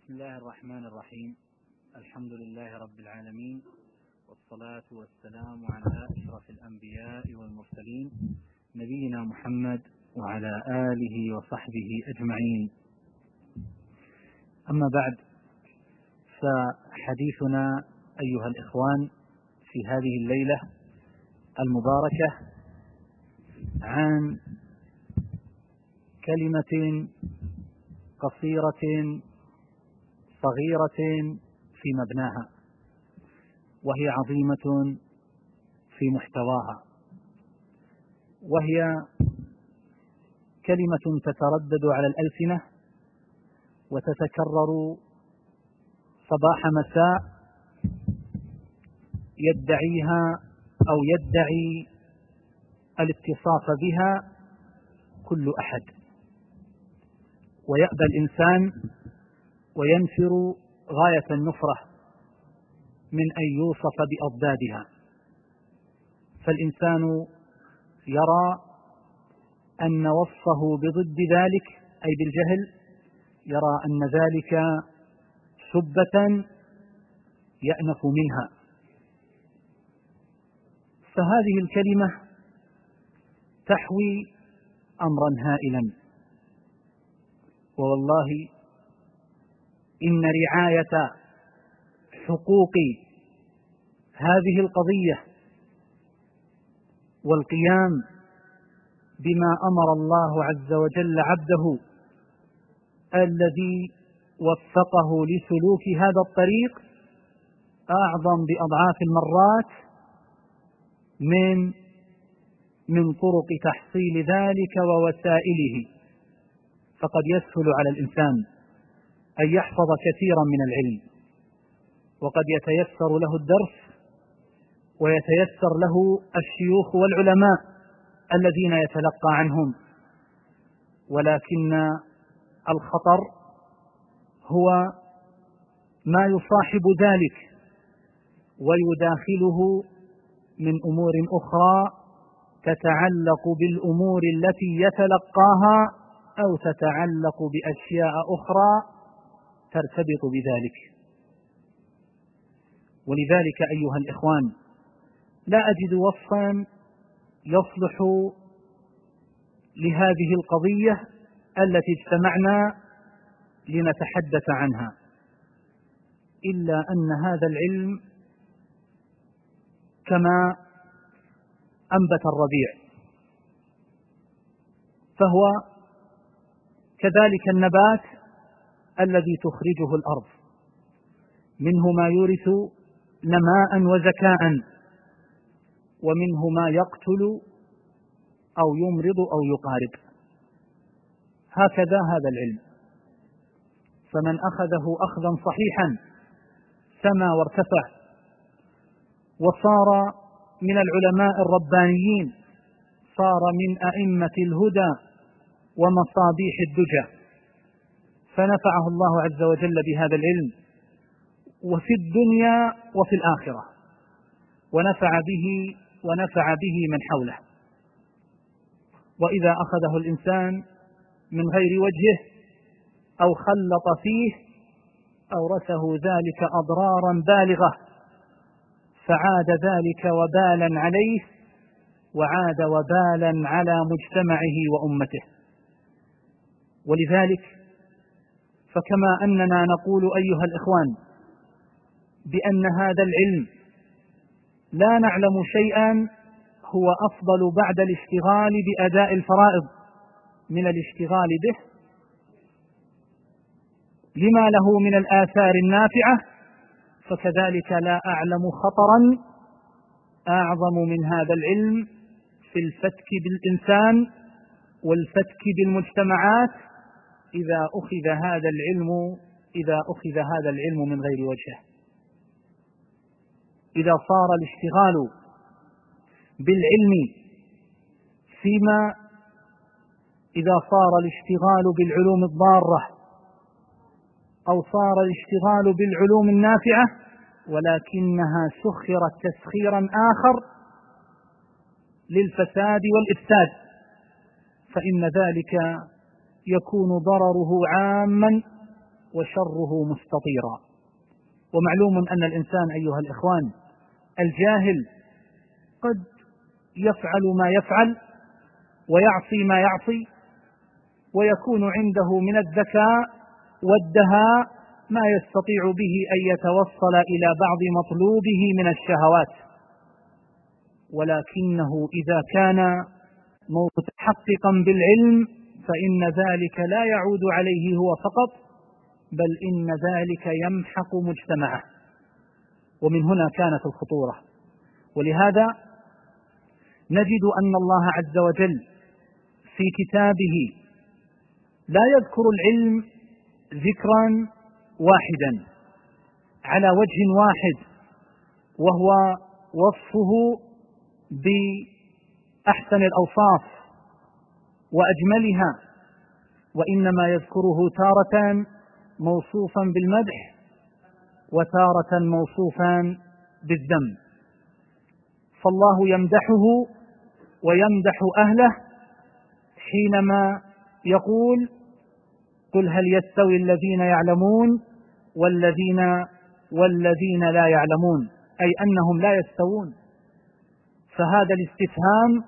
بسم الله الرحمن الرحيم. الحمد لله رب العالمين، والصلاة والسلام على أشرف الأنبياء والمرسلين نبينا محمد وعلى آله وصحبه أجمعين. أما بعد، فحديثنا أيها الإخوان في هذه الليلة المباركة عن كلمة قصيرة صغيرة في مبناها، وهي عظيمة في محتواها، وهي كلمة تتردد على الألسنة وتتكرر صباح مساء، يدعيها أو يدعي الاتصاف بها كل أحد، ويأبى الإنسان وينفر غاية النفرة من أن يوصف بأضدادها. فالإنسان يرى أن وصفه بضد ذلك أي بالجهل، يرى أن ذلك سبة يأنف منها. فهذه الكلمة تحوي أمرا هائلا، ووالله إن رعاية حقوق هذه القضية والقيام بما أمر الله عز وجل عبده الذي وفقه لسلوك هذا الطريق أعظم بأضعاف المرات من طرق تحصيل ذلك ووسائله. فقد يسهل على الإنسان أن يحفظ كثيرا من العلم، وقد يتيسر له الدرس ويتيسر له الشيوخ والعلماء الذين يتلقى عنهم، ولكن الخطر هو ما يصاحب ذلك ويداخله من أمور أخرى تتعلق بالأمور التي يتلقاها أو تتعلق بأشياء أخرى ترتبط بذلك. ولذلك أيها الإخوان، لا أجد وصفا يصلح لهذه القضية التي اجتمعنا لنتحدث عنها إلا أن هذا العلم كما أنبت الربيع، فهو كذلك النبات الذي تخرجه الأرض، منه ما يورث نماء وزكاء، ومنه ما يقتل أو يمرض أو يقارب. هكذا هذا العلم، فمن أخذه أخذا صحيحا سما وارتفع وصار من العلماء الربانيين، صار من أئمة الهدى ومصابيح الدجى، فنفعه الله عز وجل بهذا العلم وفي الدنيا وفي الآخرة، ونفع به من حوله. وإذا أخذه الإنسان من غير وجهه أو خلط فيه أورثه ذلك أضرارا بالغة، فعاد ذلك وبالا عليه، وعاد وبالا على مجتمعه وأمته. ولذلك فكما أننا نقول أيها الإخوان بأن هذا العلم لا نعلم شيئا هو أفضل بعد الاشتغال بأداء الفرائض من الاشتغال به لما له من الآثار النافعة، فكذلك لا أعلم خطرا أعظم من هذا العلم في الفتك بالإنسان والفتك بالمجتمعات إذا أخذ هذا العلم من غير وجهه. إذا صار الاشتغال بالعلم إذا صار الاشتغال بالعلوم الضارة أو صار الاشتغال بالعلوم النافعة ولكنها سخرت تسخيرا آخر للفساد والإفساد، فإن ذلك يكون ضرره عاما وشره مستطيرا. ومعلوم أن الإنسان أيها الإخوان الجاهل قد يفعل ما يفعل ويعصي ما يعصي، ويكون عنده من الذكاء والدهاء ما يستطيع به أن يتوصل إلى بعض مطلوبه من الشهوات، ولكنه إذا كان متحققا بالعلم فإن ذلك لا يعود عليه هو فقط، بل إن ذلك يمحق مجتمعه. ومن هنا كانت الخطورة. ولهذا نجد أن الله عز وجل في كتابه لا يذكر العلم ذكرا واحدا على وجه واحد وهو وصفه بأحسن الأوصاف وأجملها، وإنما يذكره تارة موصوفا بالمدح وتارة موصوفا بالذم. فالله يمدحه ويمدح أهله حينما يقول: قل هل يستوي الذين يعلمون والذين لا يعلمون، أي أنهم لا يستوون. فهذا الاستفهام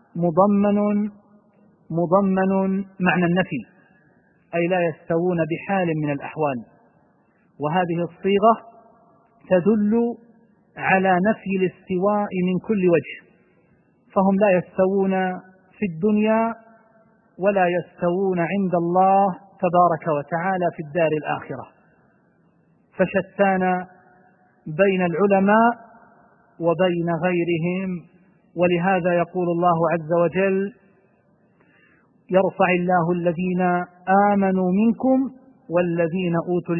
مضمن معنى النفي، أي لا يستوون بحال من الأحوال. وهذه الصيغة تدل على نفي الاستواء من كل وجه، فهم لا يستوون في الدنيا ولا يستوون عند الله تبارك وتعالى في الدار الآخرة، فشتان بين العلماء وبين غيرهم. ولهذا يقول الله عز وجل: يرفع الله الذين آمنوا منكم والذين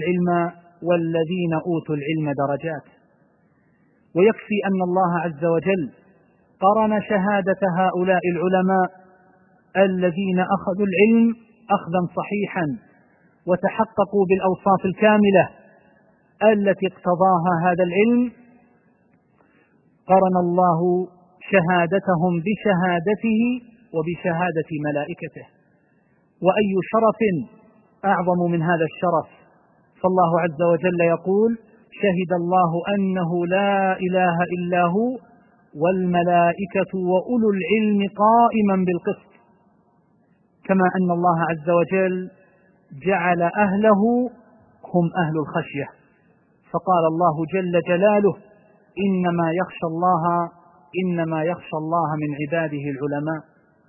أوتوا العلم درجات. ويكفي أن الله عز وجل قرن شهادة هؤلاء العلماء الذين أخذوا العلم أخذا صحيحا وتحققوا بالأوصاف الكاملة التي اقتضاها هذا العلم، قرن الله شهادتهم بشهادته وبشهادة ملائكته. وأي شرف أعظم من هذا الشرف؟ فالله عز وجل يقول: شهد الله أنه لا إله إلا هو والملائكة وأولو العلم قائما بالقسط. كما أن الله عز وجل جعل أهله هم أهل الخشية، فقال الله جل جلاله: إنما يخشى الله من عباده العلماء.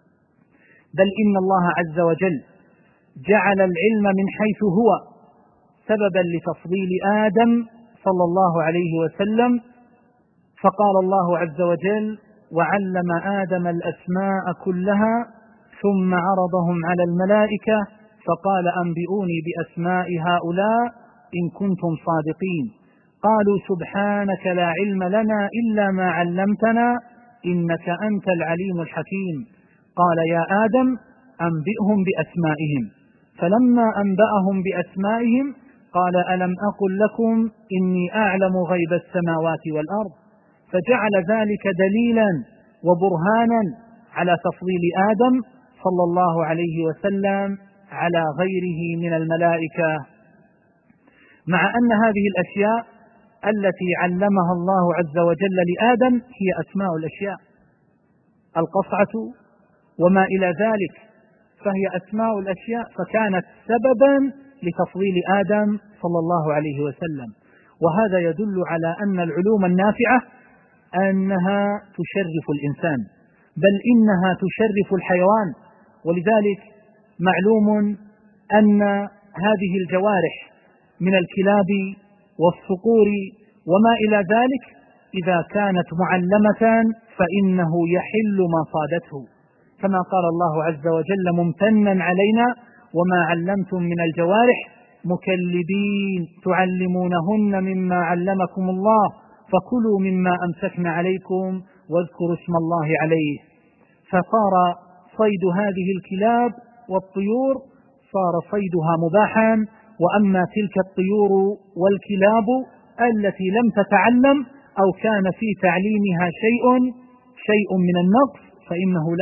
بل إن الله عز وجل جعل العلم من حيث هو سببا لتفضيل آدم صلى الله عليه وسلم، فقال الله عز وجل: وعلم آدم الأسماء كلها ثم عرضهم على الملائكة فقال: أنبئوني بأسماء هؤلاء إن كنتم صادقين. قالوا: سبحانك لا علم لنا إلا ما علمتنا إنك أنت العليم الحكيم. قال: يا آدم أنبئهم بأسمائهم. فلما أنبأهم بأسمائهم قال: ألم أقل لكم إني أعلم غيب السماوات والأرض؟ فجعل ذلك دليلا وبرهانا على تفضيل آدم صلى الله عليه وسلم على غيره من الملائكة. مع أن هذه الأشياء التي علمها الله عز وجل لآدم هي أسماء الأشياء، القصعة وما إلى ذلك، فهي أسماء الأشياء، فكانت سببا لتفضيل آدم صلى الله عليه وسلم. وهذا يدل على أن العلوم النافعة أنها تشرف الإنسان، بل إنها تشرف الحيوان. ولذلك معلوم أن هذه الجوارح من الكلاب والصقور وما إلى ذلك إذا كانت معلمة فإنه يحل ما صادته، كما قال الله عز وجل ممتنا علينا: وما علمتم من الجوارح مكلبين تعلمونهن مما علمكم الله فكلوا مما أمسكن عليكم واذكروا اسم الله عليه. فصار صيد هذه الكلاب والطيور صار صيدها مباحا، وأما تلك الطيور والكلاب التي لم تتعلم أو كان في تعليمها شيء من النقص فإنه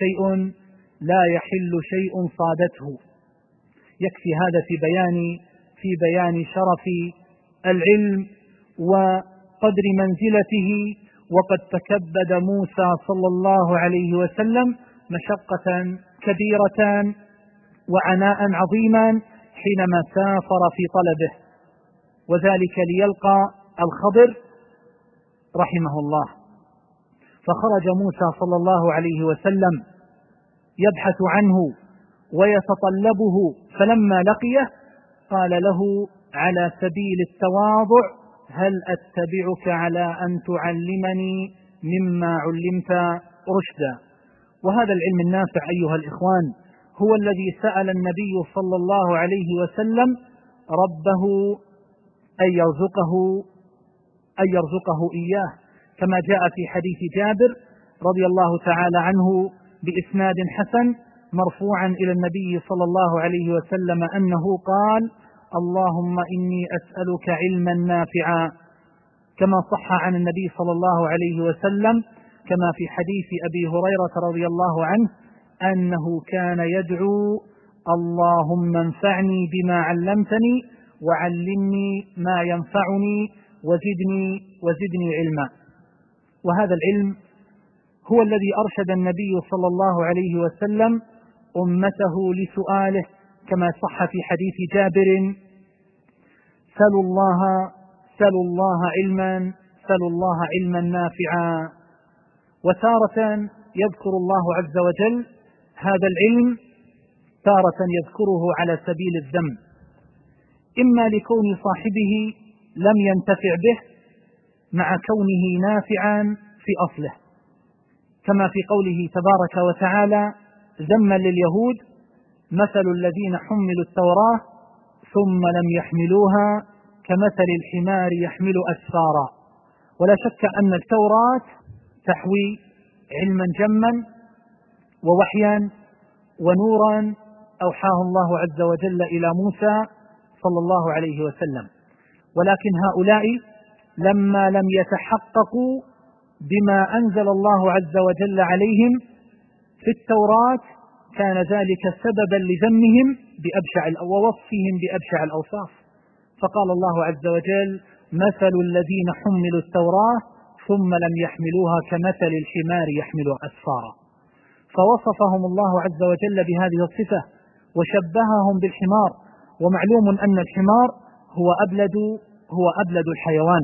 لا يحل شيء صادته. يكفي هذا في بيان في بيان شرف العلم وقدر منزلته. وقد تكبد موسى صلى الله عليه وسلم مشقة كبيرة وعناء عظيما حينما سافر في طلبه، وذلك ليلقى الخضر رحمه الله. فخرج موسى صلى الله عليه وسلم يبحث عنه ويتطلبه، فلما لقيه قال له على سبيل التواضع: هل أتبعك على أن تعلمني مما علمت رشدا؟ وهذا العلم النافع أيها الإخوان هو الذي سأل النبي صلى الله عليه وسلم ربه أن يرزقه إياه، كما جاء في حديث جابر رضي الله تعالى عنه بإسناد حسن مرفوعا إلى النبي صلى الله عليه وسلم أنه قال: اللهم إني أسألك علما نافعا، كما صح عن النبي صلى الله عليه وسلم كما في حديث أبي هريرة رضي الله عنه أنه كان يدعو: اللهم انفعني بما علمتني وعلمني ما ينفعني وزدني علما. وهذا العلم هو الذي أرشد النبي صلى الله عليه وسلم أمته لسؤاله، كما صح في حديث جابر: سلوا الله علما نافعا. وتارة يذكر الله عز وجل هذا العلم، تارة يذكره على سبيل الذم، إما لكون صاحبه لم ينتفع به مع كونه نافعا في أصله، كما في قوله تبارك وتعالى ذما لليهود: مثل الذين حملوا التوراة ثم لم يحملوها كمثل الحمار يحمل أسفارا. ولا شك أن التوراة تحوي علما جما ووحيا ونورا أوحاه الله عز وجل إلى موسى صلى الله عليه وسلم، ولكن هؤلاء لما لم يتحققوا بما أنزل الله عز وجل عليهم في التوراة كان ذلك سببا لذمهم ووصفهم بأبشع الأوصاف. فقال الله عز وجل: مثل الذين حملوا التوراة ثم لم يحملوها كمثل الحمار يحمل أسفارا. فوصفهم الله عز وجل بهذه الصفة وشبههم بالحمار، ومعلوم أن الحمار هو أبلد الحيوان،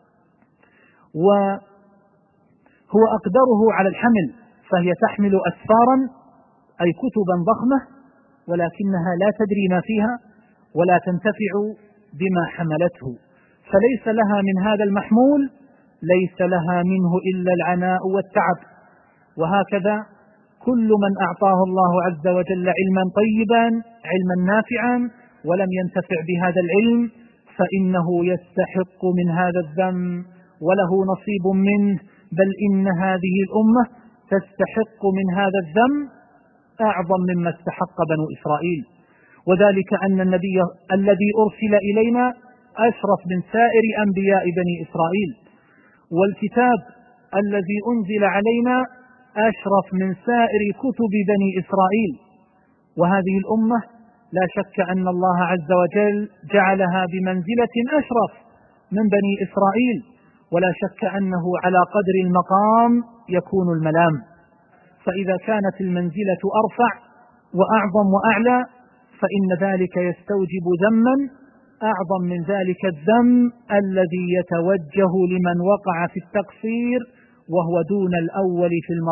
وهو أقدره على الحمل، فهي تحمل أسفارا أي كتبا ضخمة، ولكنها لا تدري ما فيها ولا تنتفع بما حملته، فليس لها من هذا المحمول ليس لها منه إلا العناء والتعب. وهكذا كل من أعطاه الله عز وجل علما طيبا علما نافعا ولم ينتفع بهذا العلم فإنه يستحق من هذا الذم وله نصيب منه، بل إن هذه الأمة تستحق من هذا الذم أعظم مما استحق بنو إسرائيل. وذلك أن النبي الذي أرسل إلينا أشرف من سائر أنبياء بني إسرائيل، والكتاب الذي أنزل علينا أشرف من سائر كتب بني إسرائيل. وهذه الأمة لا شك أن الله عز وجل جعلها بمنزلة أشرف من بني إسرائيل، ولا شك أنه على قدر المقام يكون الملام. فإذا كانت المنزلة أرفع وأعظم وأعلى فإن ذلك يستوجب ذما أعظم من ذلك الذم الذي يتوجه لمن وقع في التقصير وهو دون الأول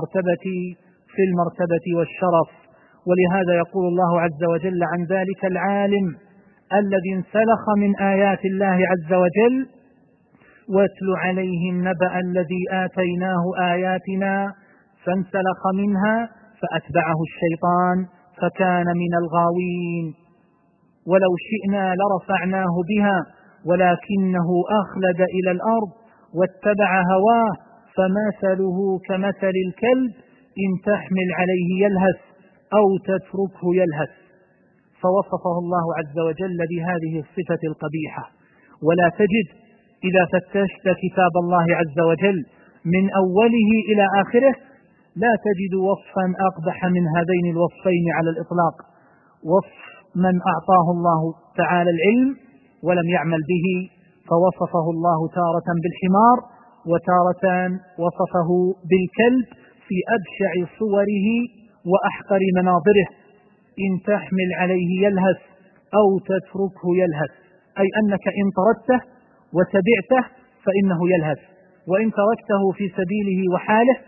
في المرتبة والشرف. ولهذا يقول الله عز وجل عن ذلك العالم الذي انسلخ من آيات الله عز وجل: واتل عليهم نبأ الذي آتيناه آياتنا فانسلخ منها فأتبعه الشيطان فكان من الغاوين ولو شئنا لرفعناه بها ولكنه أخلد إلى الأرض واتبع هواه فمثله كمثل الكلب إن تحمل عليه يلهث أو تتركه يلهث. فوصفه الله عز وجل بهذه الصفة القبيحة. ولا تجد إذا فتشت كتاب الله عز وجل من أوله إلى آخره لا تجد وصفا أقبح من هذين الوصفين على الإطلاق: وصف من أعطاه الله تعالى العلم ولم يعمل به، فوصفه الله تارة بالحمار وتارة وصفه بالكلب في أبشع صوره وأحقر مناظره. إن تحمل عليه يلهث أو تتركه يلهث، أي أنك إن طردته وتبعته فإنه يلهث، وإن تركته في سبيله وحاله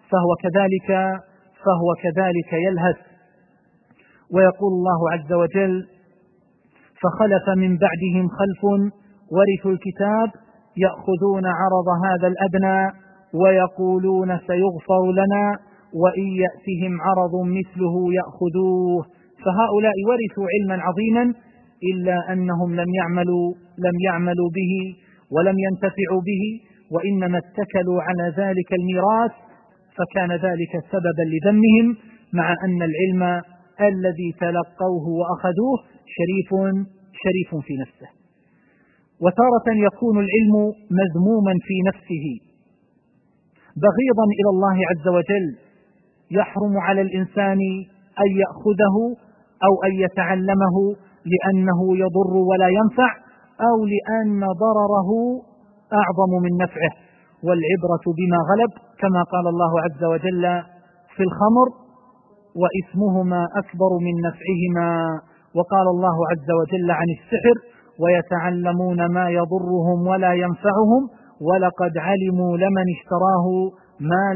فهو كذلك يلهث. ويقول الله عز وجل: فخلف من بعدهم خلف ورثوا الكتاب يأخذون عرض هذا الأدنى ويقولون سيغفر لنا وإن يأتهم عرض مثله يأخذوه. فهؤلاء ورثوا علما عظيما، إلا أنهم لم يعملوا به ولم ينتفعوا به، وإنما اتكلوا على ذلك الميراث، فكان ذلك سببا لذمهم، مع أن العلم الذي تلقوه وأخذوه شريف في نفسه. وتارة يكون العلم مذموما في نفسه بغيضا إلى الله عز وجل، يحرم على الإنسان أن يأخذه أو أن يتعلمه لأنه يضر ولا ينفع، أو لأن ضرره أعظم من نفعه. والعبرة بما غلب، كما قال الله عز وجل في الخمر: وإثمهما أكبر من نفعهما. وقال الله عز وجل عن السحر: ويتعلمون ما يضرهم ولا ينفعهم ولقد علموا لمن اشتراه ما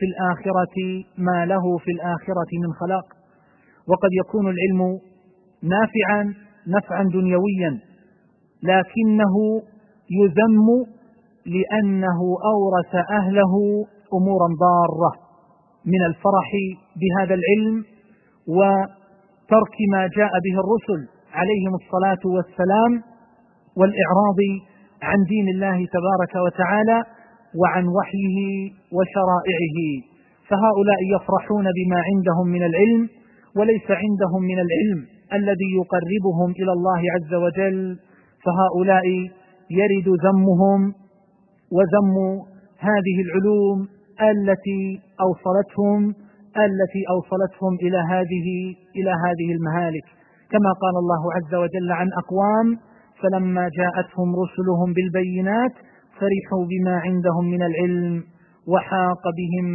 له في الآخرة من خلاق. وقد يكون العلم نفعا دنيويا، لكنه يذم لأنه أورث أهله أمورا ضارة من الفرح بهذا العلم وترك ما جاء به الرسل عليهم الصلاة والسلام، والإعراض عن دين الله تبارك وتعالى وعن وحيه وشرائعه. فهؤلاء يفرحون بما عندهم من العلم، وليس عندهم من العلم الذي يقربهم إلى الله عز وجل، فهؤلاء يرد ذمهم وذم هذه العلوم التي أوصلتهم إلى هذه المهالك. كما قال الله عز وجل عن أقوام: فلما جاءتهم رسلهم بالبينات فرحوا بما عندهم من العلم وحاق بهم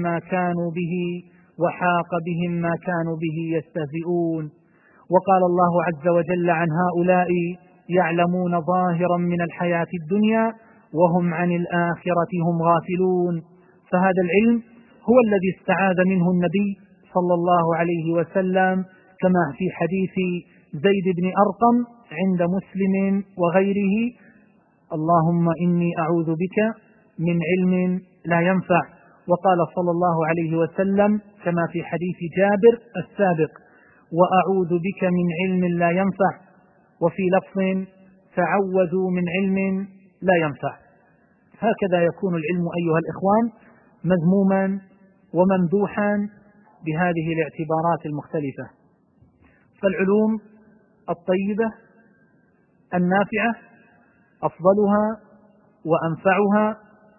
ما كانوا به يستهزئون. وقال الله عز وجل عن هؤلاء: يعلمون ظاهرا من الحياة الدنيا وهم عن الآخرة هم غافلون. فهذا العلم هو الذي استعاذ منه النبي صلى الله عليه وسلم، كما في حديث زيد بن أرقم عند مسلم وغيره: اللهم إني أعوذ بك من علم لا ينفع. وقال صلى الله عليه وسلم كما في حديث جابر السابق: وأعوذ بك من علم لا ينفع. وفي لفظ: تعوذوا من علم لا ينفع. هكذا يكون العلم أيها الإخوان مذموما وممدوحا بهذه الاعتبارات المختلفة. فالعلوم الطيبة النافعة أفضلها وأنفعها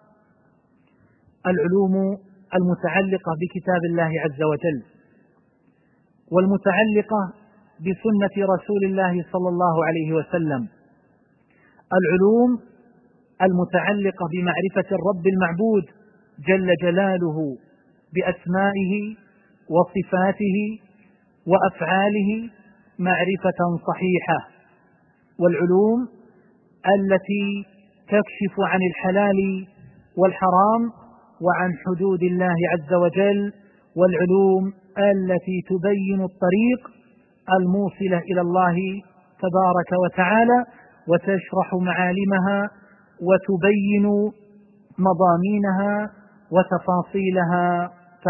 العلوم المتعلقة بكتاب الله عز وجل، والمتعلقة بسنة رسول الله صلى الله عليه وسلم، العلوم المتعلقة بمعرفة الرب المعبود جل جلاله بأسمائه وصفاته وأفعاله معرفة صحيحة، والعلوم التي تكشف عن الحلال والحرام وعن حدود الله عز وجل، والعلوم التي تبين الطريق الموصلة إلى الله تبارك وتعالى وتشرح معالمها وتبين مضامينها وتفاصيلها.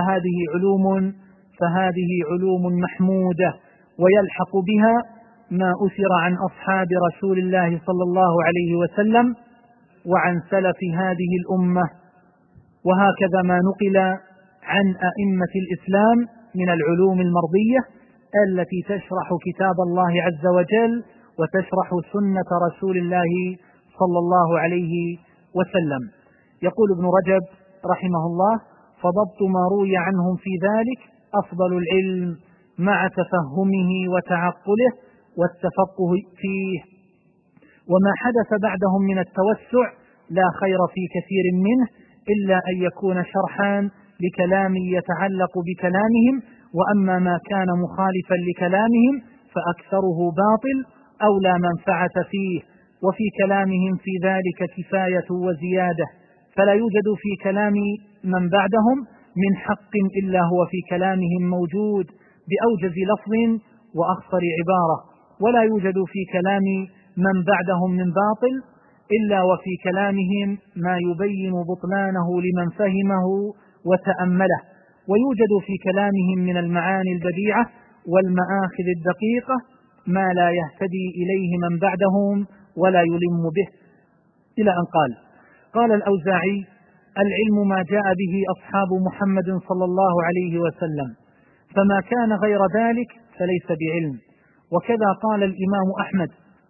فهذه علوم محمودة، ويلحق بها ما أثر عن أصحاب رسول الله صلى الله عليه وسلم وعن سلف هذه الأمة، وهكذا ما نقل عن أئمة الإسلام من العلوم المرضية التي تشرح كتاب الله عز وجل وتشرح سنة رسول الله صلى الله عليه وسلم. يقول ابن رجب رحمه الله: فضبط ما روي عنهم في ذلك أفضل العلم مع تفهمه وتعقله والتفقه فيه. وما حدث بعدهم من التوسع لا خير في كثير منه إلا أن يكون شرحا لكلام يتعلق بكلامهم، وأما ما كان مخالفا لكلامهم فأكثره باطل أو لا منفعة فيه، وفي كلامهم في ذلك كفاية وزيادة، فلا يوجد في كلام من بعدهم من حق إلا هو في كلامهم موجود بأوجز لفظ وأخصر عبارة، ولا يوجد في كلام من بعدهم من باطل إلا وفي كلامهم ما يبين بطلانه لمن فهمه وتأمله، ويوجد في كلامهم من المعاني البديعة والمآخذ الدقيقة ما لا يهتدي إليه من بعدهم ولا يلم به. إلى أن قال الأوزاعي: العلم ما جاء به أصحاب محمد صلى الله عليه وسلم، فما كان غير ذلك فليس بعلم. وكذا قال الإمام أحمد.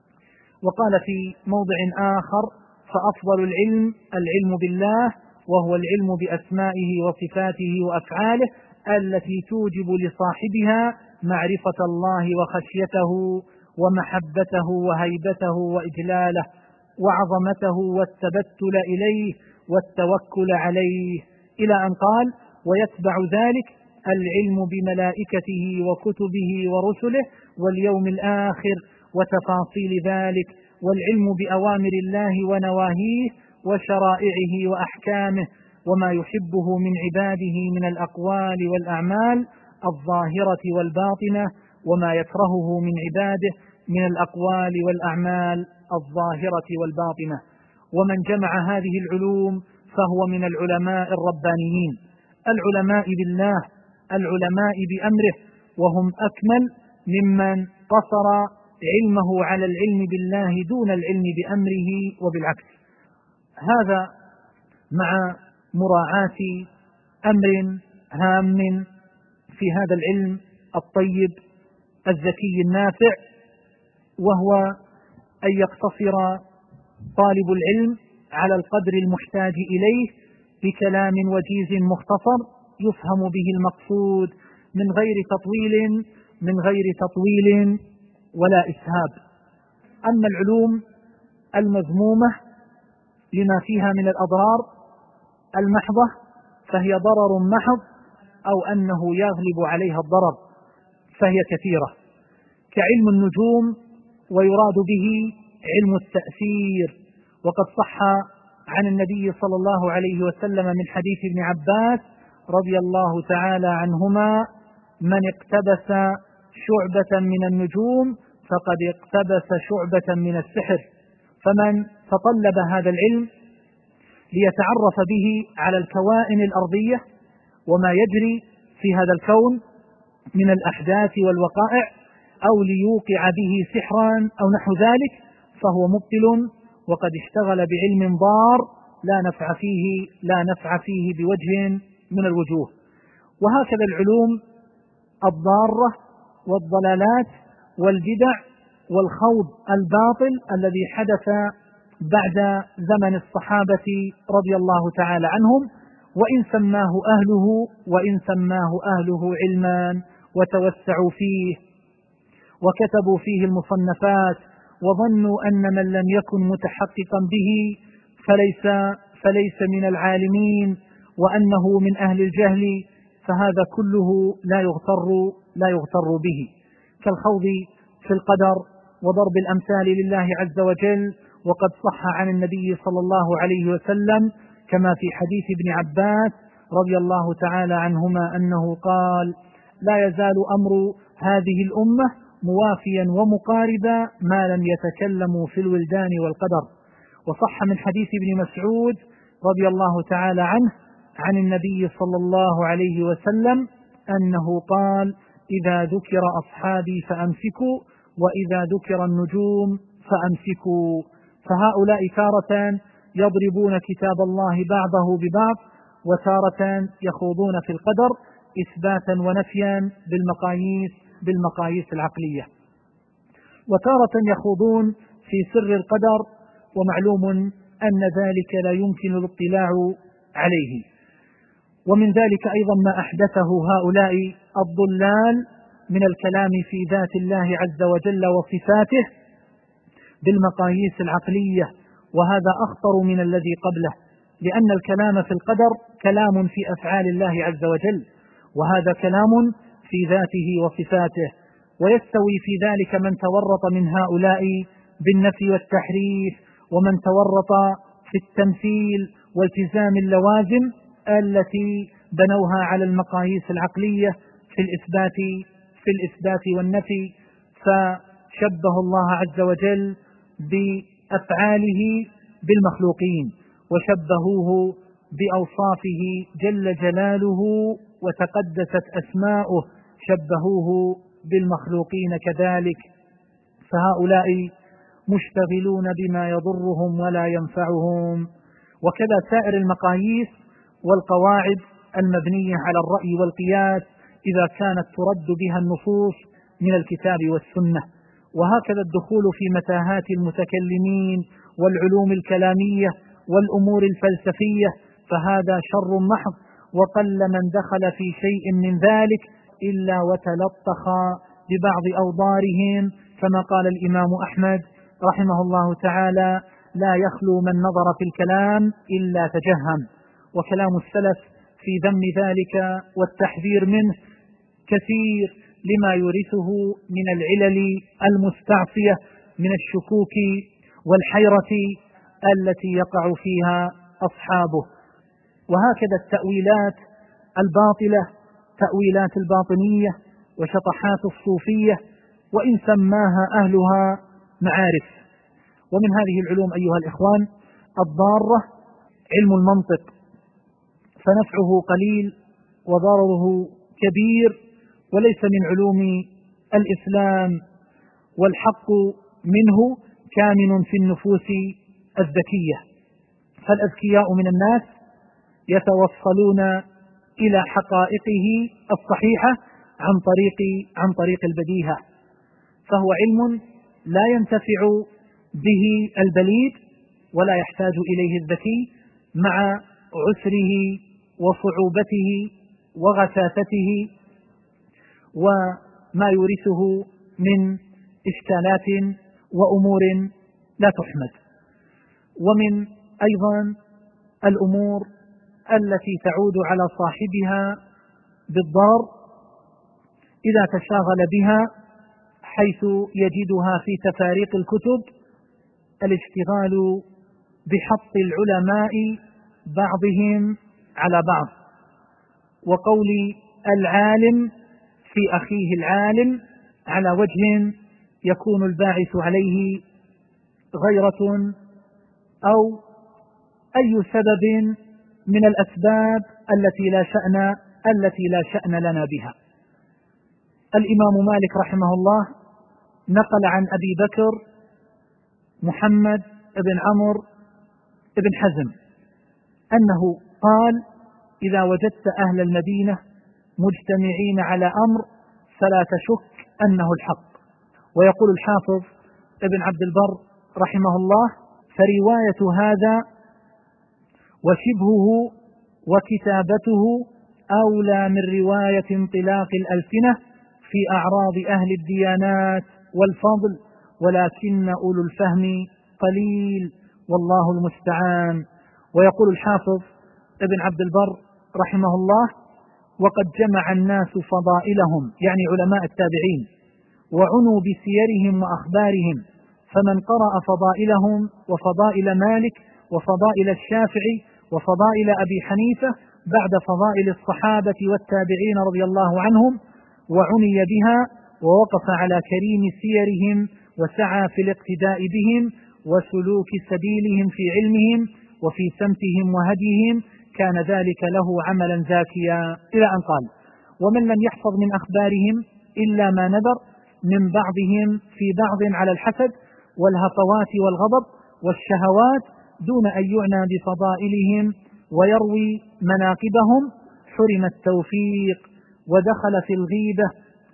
وقال في موضع آخر: فأفضل العلم بالله، وهو العلم بأسمائه وصفاته وأفعاله التي توجب لصاحبها معرفة الله وخشيته ومحبته وهيبته وإجلاله وعظمته والتبتل إليه والتوكل عليه، إلى أن قال: ويتبع ذلك العلم بملائكته وكتبه ورسله واليوم الآخر وتفاصيل ذلك، والعلم بأوامر الله ونواهيه وشرائعه وأحكامه وما يحبه من عباده من الأقوال والأعمال الظاهرة والباطنة، وما يكرهه من عباده من الأقوال والأعمال الظاهرة والباطنة. ومن جمع هذه العلوم فهو من العلماء الربانيين، العلماء بالله، العلماء بأمره، وهم أكمل ممن قصر علمه على العلم بالله دون العلم بأمره وبالعكس. هذا مع مراعاة أمر هام في هذا العلم الطيب الزكي النافع، وهو أن يقتصر طالب العلم على القدر المحتاج إليه بكلام وجيز مختصر يفهم به المقصود من غير تطويل ولا إسهاب. أما العلوم المذمومة لما فيها من الأضرار المحضة فهي ضرر محض أو أنه يغلب عليها الضرر، فهي كثيرة، كعلم النجوم، ويراد به علم التأثير. وقد صح عن النبي صلى الله عليه وسلم من حديث ابن عباس رضي الله تعالى عنهما: من اقتبس شعبة من النجوم فقد اقتبس شعبة من السحر. فمن تطلب هذا العلم ليتعرف به على الكوائن الأرضية وما يجري في هذا الكون من الأحداث والوقائع، أو ليوقع به سحرا أو نحو ذلك، فهو مبطل وقد اشتغل بعلم ضار لا نفع فيه بوجه من الوجوه. وهكذا العلوم الضارة والضلالات والبدع والخوض الباطل الذي حدث بعد زمن الصحابة رضي الله تعالى عنهم، وإن سماه أهله علما وتوسعوا فيه وكتبوا فيه المصنفات وظنوا أن من لم يكن متحققا به فليس من العالمين وأنه من أهل الجهل، فهذا كله لا يغتر به، كالخوض في القدر وضرب الأمثال لله عز وجل. وقد صح عن النبي صلى الله عليه وسلم كما في حديث ابن عباس رضي الله تعالى عنهما أنه قال: لا يزال أمر هذه الأمة موافيا ومقاربا ما لم يتكلموا في الولدان والقدر. وصح من حديث ابن مسعود رضي الله تعالى عنه عن النبي صلى الله عليه وسلم أنه قال: إذا ذكر أصحابي فأمسكوا، وإذا ذكر النجوم فأمسكوا. فهؤلاء تارة يضربون كتاب الله بعضه ببعض، وتارة يخوضون في القدر إثباتا ونفيا بالمقاييس العقلية، وتارة يخوضون في سر القدر، ومعلوم أن ذلك لا يمكن الاطلاع عليه. ومن ذلك أيضا ما أحدثه هؤلاء الضلال من الكلام في ذات الله عز وجل وصفاته، بالمقاييس العقلية، وهذا أخطر من الذي قبله، لأن الكلام في القدر كلام في أفعال الله عز وجل، وهذا كلام في ذاته وصفاته. ويستوي في ذلك من تورط من هؤلاء بالنفي والتحريف، ومن تورط في التمثيل والتزام اللوازم التي بنوها على المقاييس العقلية في الإثبات والنفي، فشبه الله عز وجل بأفعاله بالمخلوقين، وشبهوه بأوصافه جل جلاله وتقدست أسماؤه، شبهوه بالمخلوقين كذلك. فهؤلاء مشتغلون بما يضرهم ولا ينفعهم. وكذا سائر المقاييس والقواعد المبنية على الرأي والقياس إذا كانت ترد بها النصوص من الكتاب والسنة. وهكذا الدخول في متاهات المتكلمين والعلوم الكلامية والأمور الفلسفية، فهذا شر محض، وقل من دخل في شيء من ذلك إلا وتلطخ ببعض أوضارهم، كما قال الإمام أحمد رحمه الله تعالى: لا يخلو من نظر في الكلام إلا تجهم. وكلام السلف في ذم ذلك والتحذير منه كثير لما يورثه من العلل المستعصية من الشكوك والحيرة التي يقع فيها أصحابه. وهكذا التأويلات الباطلة، تأويلات الباطنية وشطحات الصوفية، وإن سماها أهلها معارف. ومن هذه العلوم أيها الإخوان الضارة علم المنطق، فنفعه قليل وضرره كبير، وليس من علوم الإسلام، والحق منه كامن في النفوس الذكية. فالأذكياء من الناس يتوصلون إلى حقائقه الصحيحة عن طريق البديهة، فهو علم لا ينتفع به البليد ولا يحتاج إليه الذكي، مع عسره وصعوبته وغثاثته وما يورثه من إشكالات وأمور لا تحمد. ومن أيضا الأمور التي تعود على صاحبها بالضار إذا تشاغل بها، حيث يجدها في تفاريق الكتب، الاشتغال بحط العلماء بعضهم على بعض، وقول العالم في أخيه العالم على وجه يكون الباعث عليه غيرة أو أي سبب من الأسباب التي لا شأن لنا بها. الإمام مالك رحمه الله نقل عن أبي بكر محمد بن عمرو بن حزم أنه قال: إذا وجدت أهل المدينة مجتمعين على أمر فلا تشك أنه الحق. ويقول الحافظ ابن عبد البر رحمه الله: فرواية هذا وشبهه وكتابته أولى من رواية انطلاق الألسنة في أعراض أهل الديانات والفضل، ولكن أولو الفهم قليل، والله المستعان. ويقول الحافظ ابن عبد البر رحمه الله: وقد جمع الناس فضائلهم، يعني علماء التابعين، وعنوا بسيرهم وأخبارهم، فمن قرأ فضائلهم وفضائل مالك وفضائل الشافعي وفضائل أبي حنيفة بعد فضائل الصحابة والتابعين رضي الله عنهم وعني بها ووقف على كريم سيرهم وسعى في الاقتداء بهم وسلوك سبيلهم في علمهم وفي سمتهم وهديهم، كان ذلك له عملا زاكيا، إلى أن قال: ومن لم يحفظ من أخبارهم إلا ما نذر من بعضهم في بعض على الحسد والهفوات والغضب والشهوات دون أن يعنى بفضائلهم ويروي مناقبهم، حرم التوفيق ودخل في الغيبة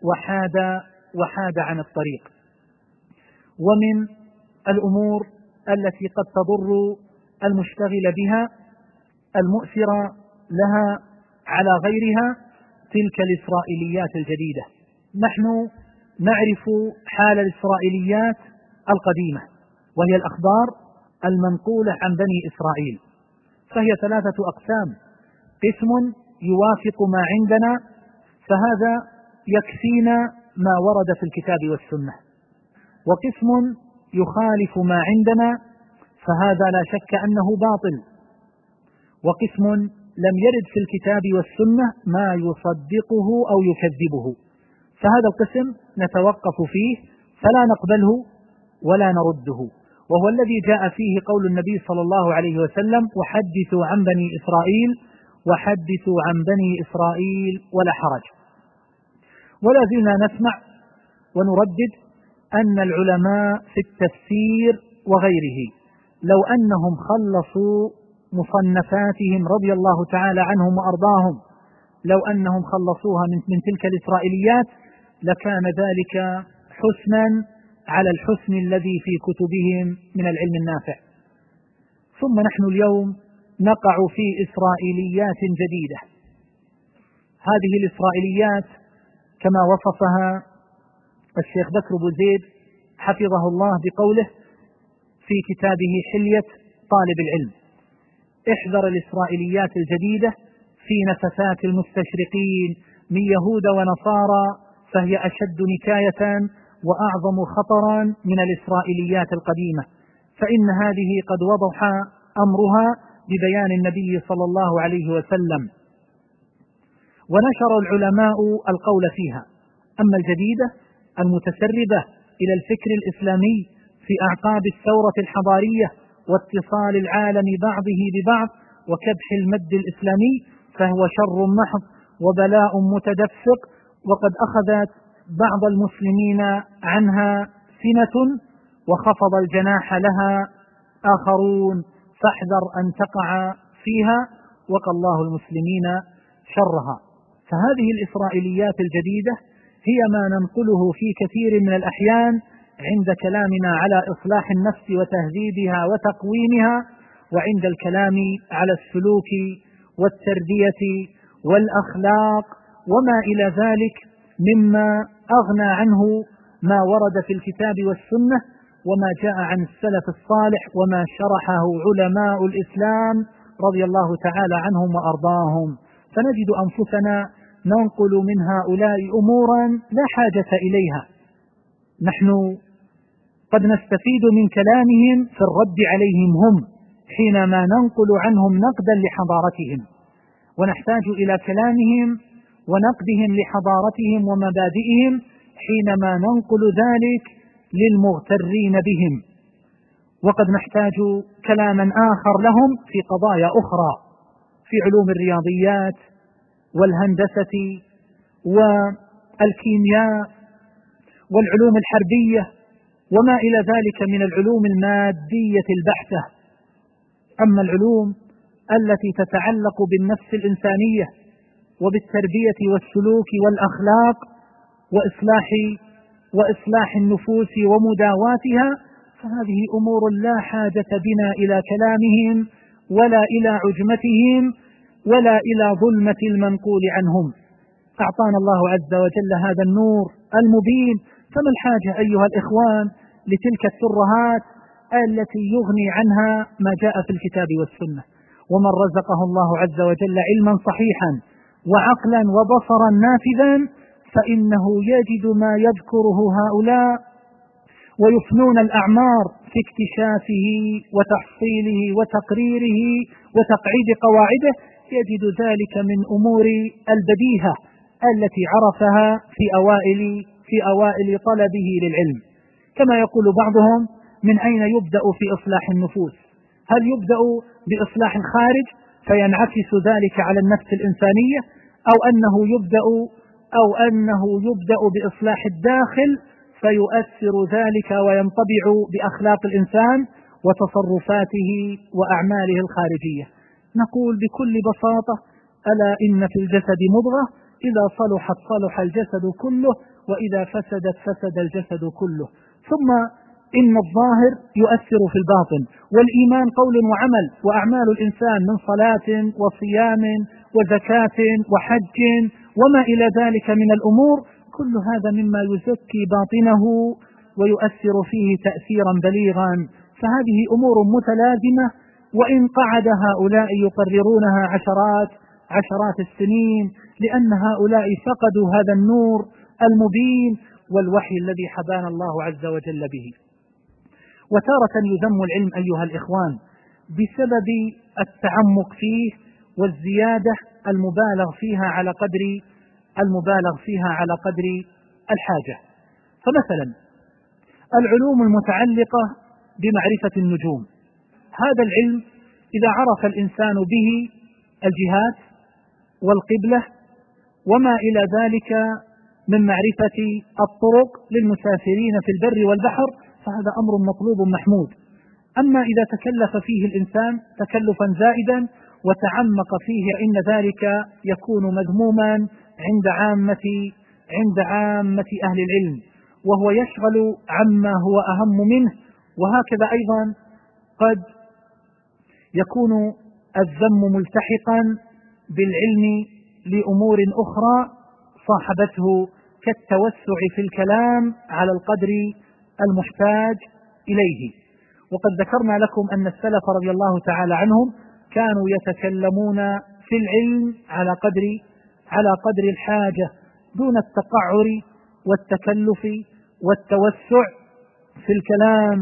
وحاد عن الطريق. ومن الأمور التي قد تضر المشتغل بها المؤثر لها على غيرها تلك الإسرائيليات الجديدة. نحن نعرف حال الإسرائيليات القديمة، وهي الأخبار المنقولة عن بني إسرائيل، فهي 3 أقسام: قسم يوافق ما عندنا فهذا يكفينا ما ورد في الكتاب والسنة، وقسم يخالف ما عندنا فهذا لا شك أنه باطل، وقسم لم يرد في الكتاب والسنة ما يصدقه أو يكذبه، فهذا القسم نتوقف فيه فلا نقبله ولا نرده، وهو الذي جاء فيه قول النبي صلى الله عليه وسلم: وحدثوا عن بني إسرائيل وحدثوا عن بني إسرائيل ولا حرج. ولا زلنا نسمع ونردد أن العلماء في التفسير وغيره لو أنهم خلصوا مصنفاتهم رضي الله تعالى عنهم وأرضاهم، لو أنهم خلصوها من تلك الإسرائيليات لكان ذلك حسنا على الحسن الذي في كتبهم من العلم النافع. ثم نحن اليوم نقع في إسرائيليات جديدة. هذه الإسرائيليات كما وصفها الشيخ بكر بن زيد حفظه الله بقوله في كتابه حلية طالب العلم: احذر الإسرائيليات الجديدة في نفثات المستشرقين من يهود ونصارى، فهي أشد نكاية وأعظم خطرا من الإسرائيليات القديمة، فإن هذه قد وضح أمرها ببيان النبي صلى الله عليه وسلم، ونشر العلماء القول فيها. أما الجديدة المتسربة إلى الفكر الإسلامي في أعقاب الثورة الحضارية واتصال العالم بعضه ببعض وكبح المد الإسلامي، فهو شر محض وبلاء متدفق، وقد أخذت بعض المسلمين عنها سنة وخفض الجناح لها آخرون، فاحذر أن تقع فيها وقى الله المسلمين شرها. فهذه الإسرائيليات الجديدة هي ما ننقله في كثير من الأحيان عند كلامنا على إصلاح النفس وتهذيبها وتقويمها، وعند الكلام على السلوك والتربية والأخلاق وما إلى ذلك مما أغنى عنه ما ورد في الكتاب والسنة وما جاء عن السلف الصالح وما شرحه علماء الإسلام رضي الله تعالى عنهم وأرضاهم، فنجد أنفسنا ننقل من هؤلاء أمورا لا حاجة إليها. نحن قد نستفيد من كلامهم في الرد عليهم هم حينما ننقل عنهم نقدا لحضارتهم، ونحتاج إلى كلامهم ونقدهم لحضارتهم ومبادئهم حينما ننقل ذلك للمغترين بهم، وقد نحتاج كلاما آخر لهم في قضايا أخرى في علوم الرياضيات والهندسة والكيمياء والعلوم الحربية وما إلى ذلك من العلوم المادية البحتة. أما العلوم التي تتعلق بالنفس الإنسانية وبالتربية والسلوك والأخلاق وإصلاح النفوس ومداواتها، فهذه أمور لا حاجة بنا إلى كلامهم ولا إلى عجمتهم ولا إلى ظلمة المنقول عنهم. أعطانا الله عز وجل هذا النور المبين، فما الحاجة أيها الإخوان لتلك الترهات التي يغني عنها ما جاء في الكتاب والسنة؟ ومن رزقه الله عز وجل علما صحيحا وعقلا وبصرا نافذا فإنه يجد ما يذكره هؤلاء ويفنون الأعمار في اكتشافه وتحصيله وتقريره وتقعيد قواعده، يجد ذلك من أمور البديهة التي عرفها في أوائل طلبه للعلم. كما يقول بعضهم: من أين يبدأ في إصلاح النفوس؟ هل يبدأ بإصلاح الخارج فينعكس ذلك على النفس الإنسانية، أو أنه يبدأ بإصلاح الداخل فيؤثر ذلك وينطبع بأخلاق الإنسان وتصرفاته وأعماله الخارجية؟ نقول بكل بساطة: ألا إن في الجسد مضغة إذا صلحت صلح الجسد كله وإذا فسدت فسد الجسد كله. ثم إن الظاهر يؤثر في الباطن، والإيمان قول وعمل، وأعمال الإنسان من صلاة وصيام وزكاة وحج وما إلى ذلك من الأمور، كل هذا مما يزكي باطنه ويؤثر فيه تأثيرا بليغا فهذه أمور متلازمة، وإن قعد هؤلاء يقررونها عشرات السنين، لأن هؤلاء فقدوا هذا النور المبين والوحي الذي حبانا الله عز وجل به. وتارة يذم العلم أيها الإخوان بسبب التعمق فيه والزيادة المبالغ فيها على قدر الحاجة. فمثلا العلوم المتعلقة بمعرفة النجوم، هذا العلم إذا عرف الإنسان به الجهات والقبلة وما إلى ذلك من معرفة الطرق للمسافرين في البر والبحر فهذا أمر مطلوب محمود. أما إذا تكلف فيه الإنسان تكلفا زائدا وتعمق فيه فإن ذلك يكون مذموما عند عامة أهل العلم، وهو يشغل عما هو أهم منه. وهكذا أيضا قد يكون الذم ملتحقا بالعلم لأمور أخرى صاحبته كالتوسع في الكلام على القدر المحتاج إليه. وقد ذكرنا لكم أن السلف رضي الله تعالى عنهم كانوا يتكلمون في العلم على قدر الحاجة دون التقعر والتكلف والتوسع في الكلام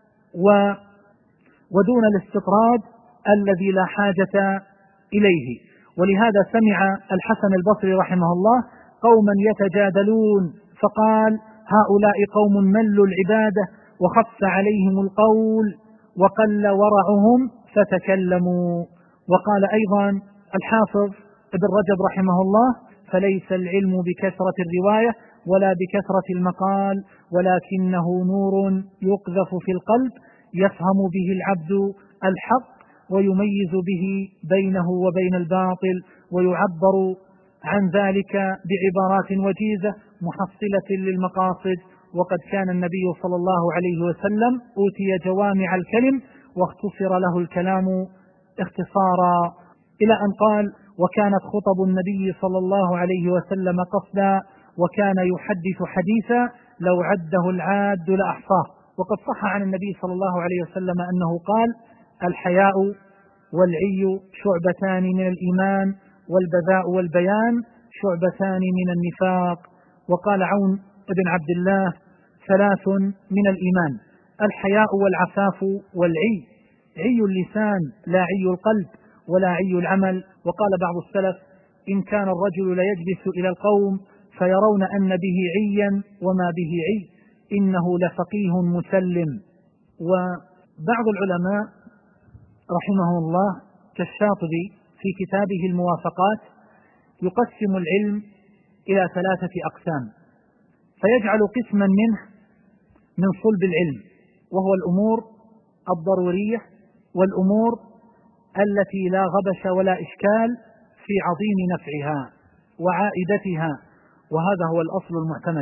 ودون الاستطراد الذي لا حاجة إليه. ولهذا سمع الحسن البصري رحمه الله قوما يتجادلون فقال: هؤلاء قوم ملوا العبادة وخف عليهم القول وقل ورعهم فتكلموا. وقال أيضا الحافظ ابن رجب رحمه الله: فليس العلم بكثرة الرواية ولا بكثرة المقال ولكنه نور يقذف في القلب يفهم به العبد الحق ويميز به بينه وبين الباطل ويعبر عن ذلك بعبارات وجيزة محصلة للمقاصد. وقد كان النبي صلى الله عليه وسلم أوتي جوامع الكلم واختصر له الكلام اختصارا، إلى أن قال: وكانت خطب النبي صلى الله عليه وسلم قصدا وكان يحدث حديثا لو عده العاد لأحصاه. وقد صح عن النبي صلى الله عليه وسلم أنه قال: الحياء والعي شعبتان من الإيمان والبذاء والبيان شعبتان من النفاق. وقال عون بن عبد الله: ثلاث من الإيمان: الحياء والعفاف والعي، عي اللسان لا عي القلب ولا عي العمل. وقال بعض السلف: إن كان الرجل ليجلس إلى القوم فيرون أن به عيا وما به عي إنه لفقيه مسلم. وبعض العلماء رحمه الله كالشاطبي في كتابه الموافقات يقسم العلم إلى 3 أقسام، فيجعل قسما منه من صلب العلم، وهو الأمور الضرورية والأمور التي لا غبش ولا إشكال في عظيم نفعها وعائدتها، وهذا هو الأصل المعتمد.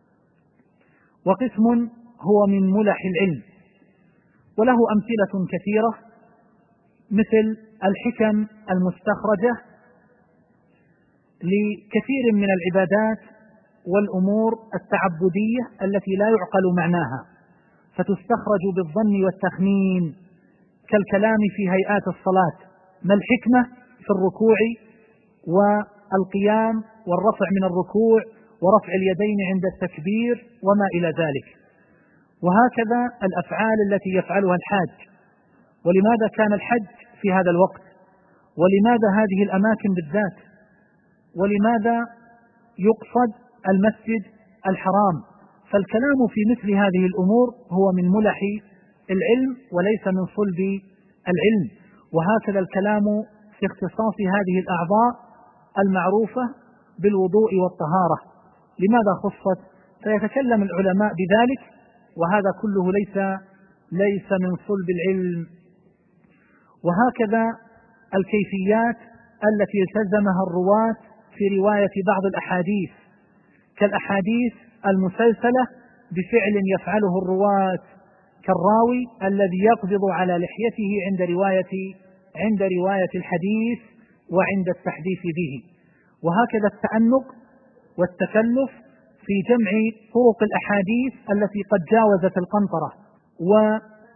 وقسم هو من ملح العلم وله أمثلة كثيرة مثل الحكم المستخرجة لكثير من العبادات والأمور التعبدية التي لا يعقل معناها فتستخرج بالظن والتخمين، كالكلام في هيئات الصلاة: ما الحكمة في الركوع والقيام والرفع من الركوع ورفع اليدين عند التكبير وما إلى ذلك. وهكذا الأفعال التي يفعلها الحاج: ولماذا كان الحج في هذا الوقت، ولماذا هذه الأماكن بالذات، ولماذا يقصد المسجد الحرام. فالكلام في مثل هذه الأمور هو من ملح العلم وليس من صلب العلم. وهكذا الكلام في اختصاص هذه الأعضاء المعروفة بالوضوء والطهارة: لماذا خصت؟ فيتكلم العلماء بذلك، وهذا كله ليس من صلب العلم. وهكذا الكيفيات التي التزمها الرواة في رواية بعض الأحاديث، كالأحاديث المسلسلة بفعل يفعله الرواة، كالراوي الذي يقبض على لحيته عند رواية الحديث وعند التحديث به. وهكذا التأنق والتكلف في جمع طرق الأحاديث التي قد جاوزت القنطرة،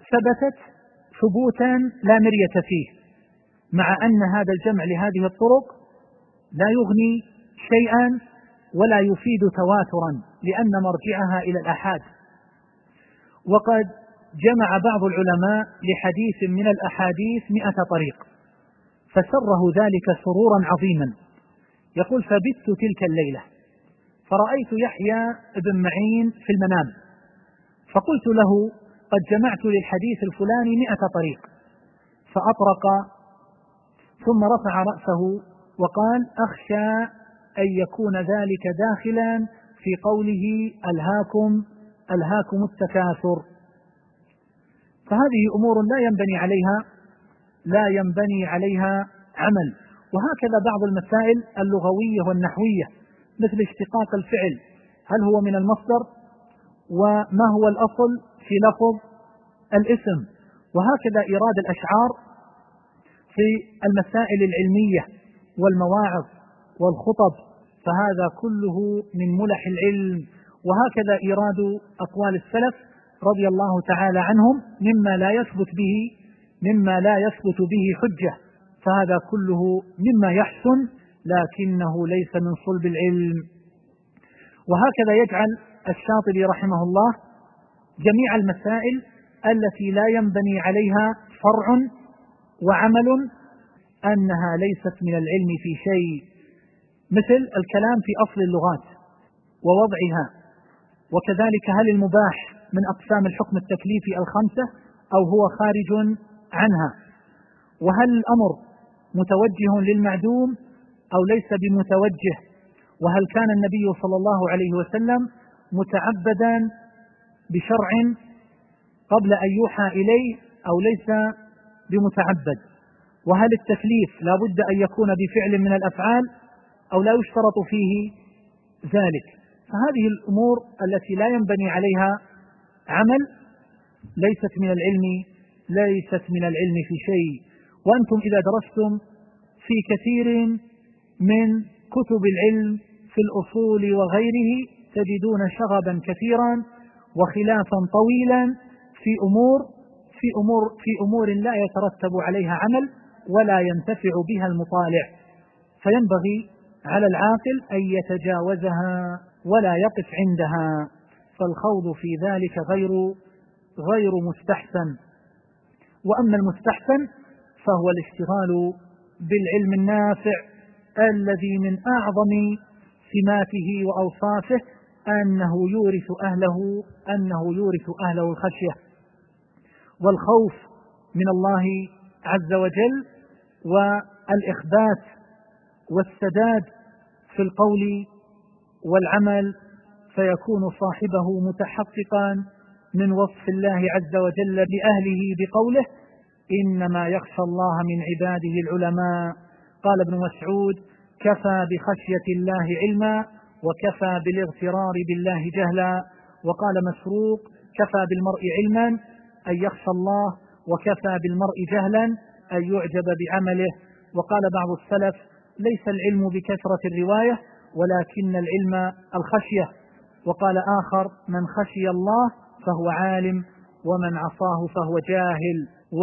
ثبتت ثبوتا لا مرية فيه، مع أن هذا الجمع لهذه الطرق لا يغني شيئا ولا يفيد تواترا، لأن مرجعها إلى الآحاد. وقد جمع بعض العلماء لحديث من الأحاديث 100 طريق، فسره ذلك سرورا عظيما. يقول: فبت تلك الليلة فرأيت يحيى بن معين في المنام، فقلت له: قد جمعت للحديث الفلاني 100 طريق. فأطرق ثم رفع رأسه وقال: أخشى أن يكون ذلك داخلا في قوله ألهاكم التكاثر. فهذه أمور لا ينبني عليها عمل. وهكذا بعض المسائل اللغوية والنحوية، مثل اشتقاق الفعل، هل هو من المصدر؟ وما هو الأصل في لفظ الاسم؟ وهكذا إيراد الأشعار في المسائل العلمية والمواعظ والخطب، فهذا كله من ملح العلم. وهكذا إيراد أقوال السلف رضي الله تعالى عنهم مما لا يثبت به حجة، فهذا كله مما يحسن لكنه ليس من صلب العلم. وهكذا يجعل الشاطبي رحمه الله جميع المسائل التي لا ينبني عليها فرع وعمل أنها ليست من العلم في شيء، مثل الكلام في أصل اللغات ووضعها، وكذلك هل المباح من أقسام الحكم التكليفي 5 أو هو خارج عنها، وهل الأمر متوجه للمعدوم أو ليس بمتوجه، وهل كان النبي صلى الله عليه وسلم متعبدا بشرع قبل أن يوحى إليه أو ليس بمتعبد، وهل التكليف لا بد أن يكون بفعل من الأفعال أو لا يشترط فيه ذلك. فهذه الأمور التي لا ينبني عليها عمل ليست من العلم في شيء. وأنتم إذا درستم في كثير من كتب العلم في الأصول وغيره تجدون شغبا كثيرا وخلافا طويلا في أمور لا يترتب عليها عمل ولا ينتفع بها المطالع، فينبغي على العاقل أن يتجاوزها ولا يقف عندها، فالخوض في ذلك غير مستحسن. وأما المستحسن فهو الاشتغال بالعلم النافع الذي من أعظم سماته وأوصافه أنه يورث أهله الخشية والخوف من الله عز وجل والإخبات والسداد في القول والعمل، فيكون صاحبه متحققا من وصف الله عز وجل لأهله بقوله: إنما يخشى الله من عباده العلماء. قال ابن مسعود: كفى بخشية الله علما وكفى بالاغترار بالله جهلا. وقال مسروق: كفى بالمرء علما أن يخشى الله وكفى بالمرء جهلا أن يعجب بعمله. وقال بعض السلف: ليس العلم بكثرة الرواية ولكن العلم الخشية. وقال آخر: من خشي الله فهو عالم ومن عصاه فهو جاهل.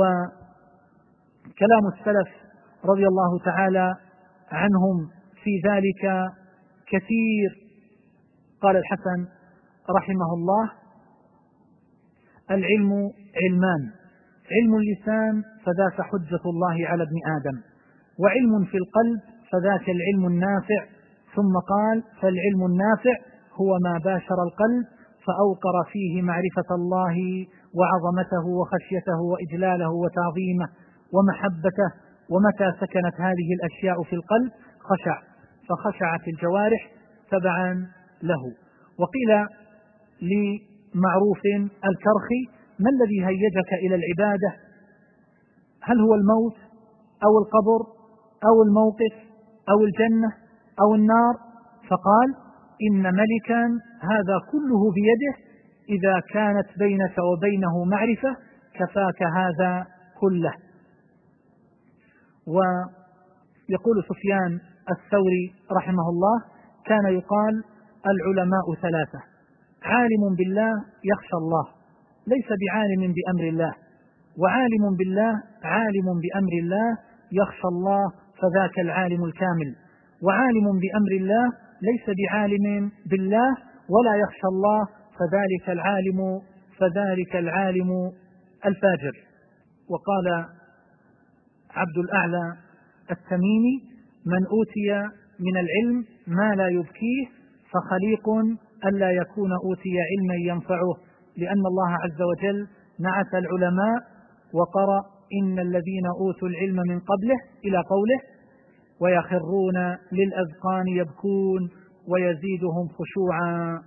وكلام السلف رضي الله تعالى عنهم في ذلك كثير. قال الحسن رحمه الله: العلم علمان: علم اللسان فذاك حجة الله على ابن آدم، وعلم في القلب فذاك العلم النافع. ثم قال: فالعلم النافع هو ما باشر القلب فأوقر فيه معرفة الله وعظمته وخشيته وإجلاله وتعظيمه ومحبته، ومتى سكنت هذه الأشياء في القلب فخشعت الجوارح تبعا له. وقيل لمعروف الكرخي: ما الذي هيجك إلى العبادة؟ هل هو الموت أو القبر أو الموقف أو الجنة أو النار؟ فقال: إن ملكا هذا كله بيده، إذا كانت بينك وبينه معرفة كفاك هذا كله. ويقول سفيان الثوري رحمه الله: كان يقال العلماء 3: عالم بالله يخشى الله، ليس بعالم بأمر الله، وعالم بالله عالم بأمر الله يخشى الله فذاك العالم الكامل، وعالم بأمر الله ليس بعالم بالله ولا يخشى الله فذلك العالم الفاجر. وقال عبد الأعلى التميمي: من أوتي من العلم ما لا يبكيه فخليق ألا يكون أوتي علما ينفعه، لأن الله عز وجل نعت العلماء وقرأ: إن الذين أوتوا العلم من قبله إلى قوله: ويخرون للأذقان يبكون ويزيدهم خشوعا.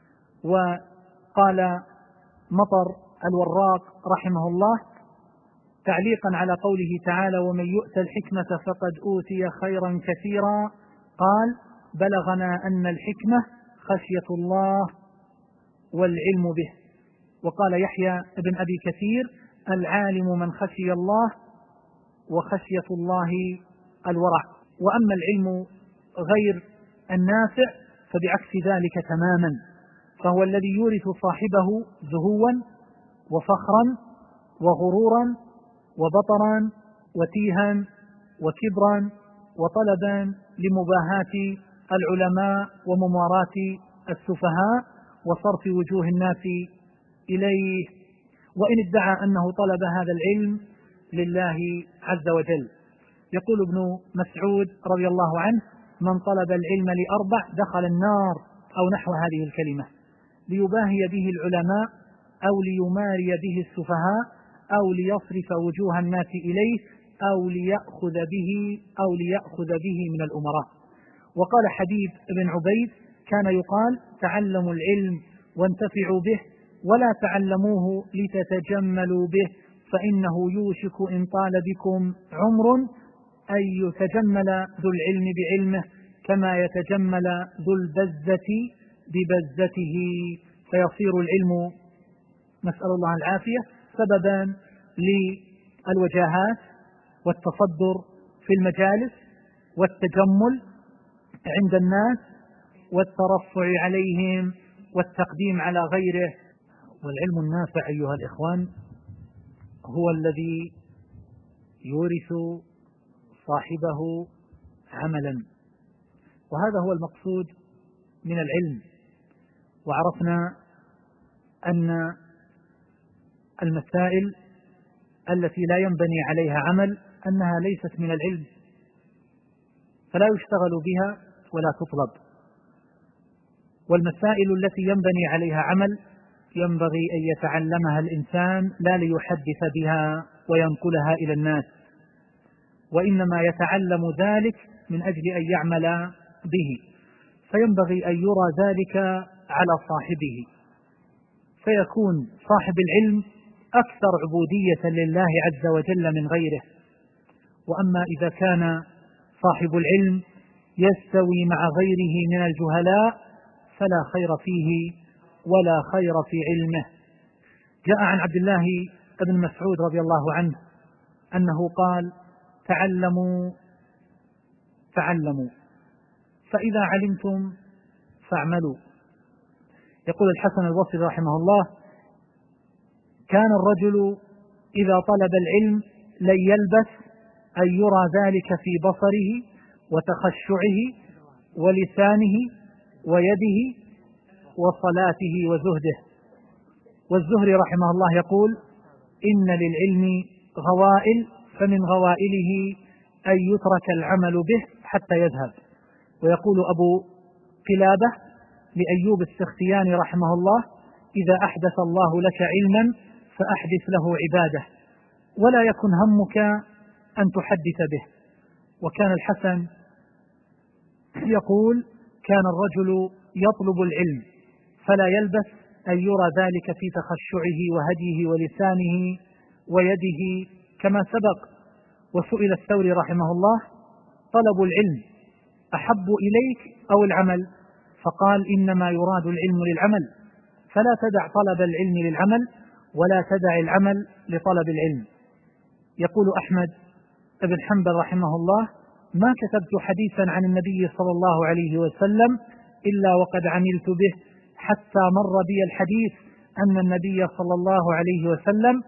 وقال مطر الوراق رحمه الله تعليقا على قوله تعالى: ومن يؤت الحكمة فقد أوتي خيرا كثيرا، قال: بلغنا أن الحكمة خشية الله والعلم به. وقال يحيى بن أبي كثير: العالم من خشي الله، وخشية الله الورع. وأما العلم غير النافع فبعكس ذلك تماما، فهو الذي يورث صاحبه زهوا وفخرا وغرورا وبطرا وتيها وكبرا وطلبا لمباهاة العلماء ومماراة السفهاء وصرف وجوه الناس إليه، وإن ادعى أنه طلب هذا العلم لله عز وجل. يقول ابن مسعود رضي الله عنه: من طلب العلم لأربع دخل النار، أو نحو هذه الكلمة: ليباهي به العلماء، أو ليماري به السفهاء، أو ليصرف وجوه الناس إليه، أو ليأخذ به من الأمراء. وقال حبيب بن عبيد: كان يقال: تعلموا العلم وانتفعوا به، ولا تعلموه لتتجملوا به، فإنه يوشك إن طال بكم عمر أن يتجمل ذو العلم بعلمه كما يتجمل ذو البزة ببزته، فيصير العلم، نسأل الله العافية، سببا للوجاهات والتصدر في المجالس والتجمل عند الناس والترفع عليهم والتقديم على غيره. والعلم النافع أيها الإخوان هو الذي يورث صاحبه عملا، وهذا هو المقصود من العلم. وعرفنا أن المسائل التي لا ينبني عليها عمل أنها ليست من العلم، فلا يشتغل بها ولا تطلب. والمسائل التي ينبني عليها عمل ينبغي أن يتعلمها الإنسان لا ليحدث بها وينقلها إلى الناس، وإنما يتعلم ذلك من أجل أن يعمل به، فينبغي أن يرى ذلك على صاحبه، فيكون صاحب العلم أكثر عبودية لله عز وجل من غيره. وأما إذا كان صاحب العلم يستوي مع غيره من الجهلاء فلا خير فيه ولا خير في علمه. جاء عن عبد الله بن مسعود رضي الله عنه أنه قال: تعلموا فإذا علمتم فاعملوا. يقول الحسن البصري رحمه الله: كان الرجل إذا طلب العلم لن يلبث أن يرى ذلك في بصره وتخشعه ولسانه ويده وصلاته وزهده. والزهري رحمه الله يقول: إن للعلم غوائل، فمن غوائله أن يترك العمل به حتى يذهب. ويقول أبو قلابة لأيوب السختياني رحمه الله: إذا أحدث الله لك علما فأحدث له عبادة، ولا يكن همك أن تحدث به. وكان الحسن يقول: كان الرجل يطلب العلم فلا يلبث أن يرى ذلك في تخشعه وهديه ولسانه ويده كما سبق. وسئل الثوري رحمه الله: طلب العلم أحب إليك أو العمل؟ فقال: إنما يراد العلم للعمل، فلا تدع طلب العلم للعمل ولا تدع العمل لطلب العلم. يقول أحمد بن حنبل رحمه الله: ما كتبت حديثا عن النبي صلى الله عليه وسلم إلا وقد عملت به، حتى مر بي الحديث أن النبي صلى الله عليه وسلم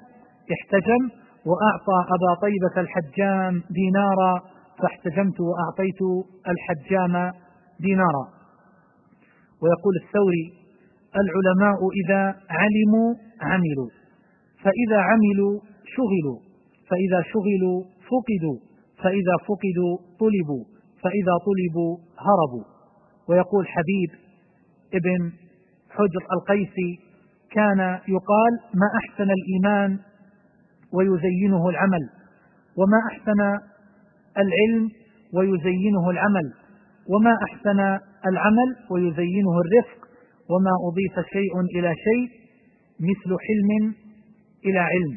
احتجم وأعطى أبا طيبة الحجام دينارا فاحتجمت وأعطيت الحجام دينارا. ويقول الثوري: العلماء إذا علموا عملوا، فإذا عملوا شغلوا، فإذا شغلوا فقدوا، فإذا فقدوا طلبوا، فإذا طلبوا هربوا. ويقول حبيب ابن حجر القيسي: كان يقال: ما أحسن الإيمان ويزينه العمل، وما أحسن العلم ويزينه العمل، وما أحسن العمل ويزينه الرفق، وما أضيف شيء إلى شيء مثل حلم إلى علم.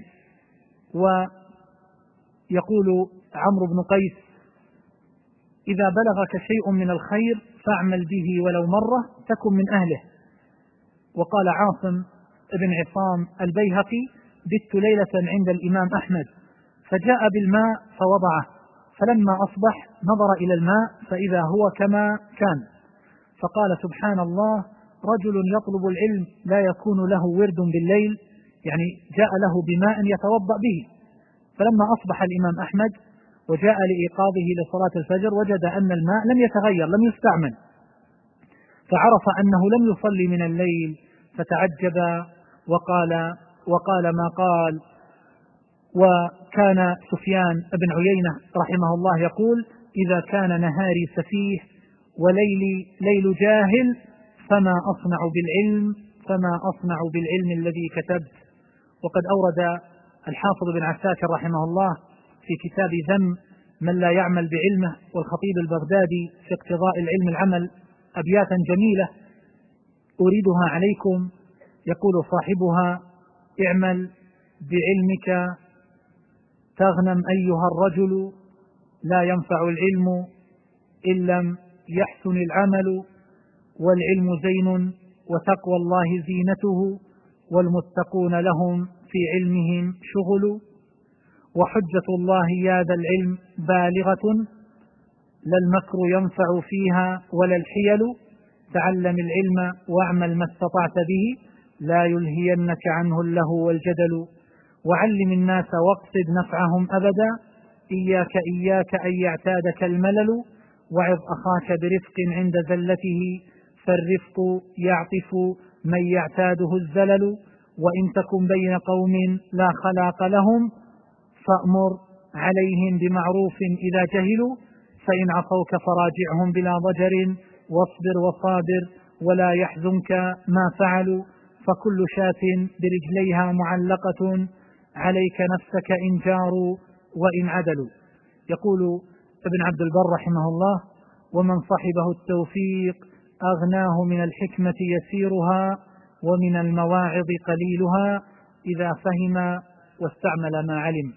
ويقول عمرو بن قيس: إذا بلغك شيء من الخير فاعمل به ولو مرة تكن من أهله. وقال عاصم بن عصام البيهقي: بت ليلة عند الإمام أحمد فجاء بالماء فوضعه، فلما أصبح نظر إلى الماء فإذا هو كما كان، فقال: سبحان الله، رجل يطلب العلم لا يكون له ورد بالليل، يعني جاء له بماء يتوضأ به. فلما أصبح الإمام أحمد وجاء لإيقاظه لصلاة الفجر وجد أن الماء لم يتغير، لم يستعمل، فعرف أنه لم يصلي من الليل فتعجب وقال ما قال. وكان سفيان بن عيينة رحمه الله يقول: إذا كان نهاري سفيه وليلي ليل جاهل فما أصنع بالعلم الذي كتبت. وقد أورد الحافظ بن عساكر رحمه الله في كتاب ذم من لا يعمل بعلمه، والخطيب البغدادي في اقتضاء العلم العمل أبياتا جميلة أريدها عليكم. يقول صاحبها: اعمل بعلمك تغنم أيها الرجل، لا ينفع العلم إن لم يحسن العمل، والعلم زين وتقوى الله زينته، والمتقون لهم في علمهم شغل، وحجة الله يا ذا العلم بالغة، لا المكر ينفع فيها ولا الحيل، تعلم العلم واعمل ما استطعت به، لا يلهينك عنه اللهو والجدل، وعلم الناس واقصد نفعهم أبدا، إياك أن يعتادك الملل، وعظ أخاك برفق عند زلته، فالرفق يعطف من يعتاده الزلل، وإن تكن بين قوم لا خلاق لهم فأمر عليهم بمعروف إذا جهلوا، فإن عصوك فراجعهم بلا ضجر، واصبر وصابر ولا يحزنك ما فعلوا، فكل شاة برجليها معلقة، عليك نفسك إن جاروا وإن عدلوا. يقول ابن عبد البر رحمه الله: ومن صحبه التوفيق أغناه من الحكمة يسيرها، ومن المواعظ قليلها إذا فهم واستعمل ما علم.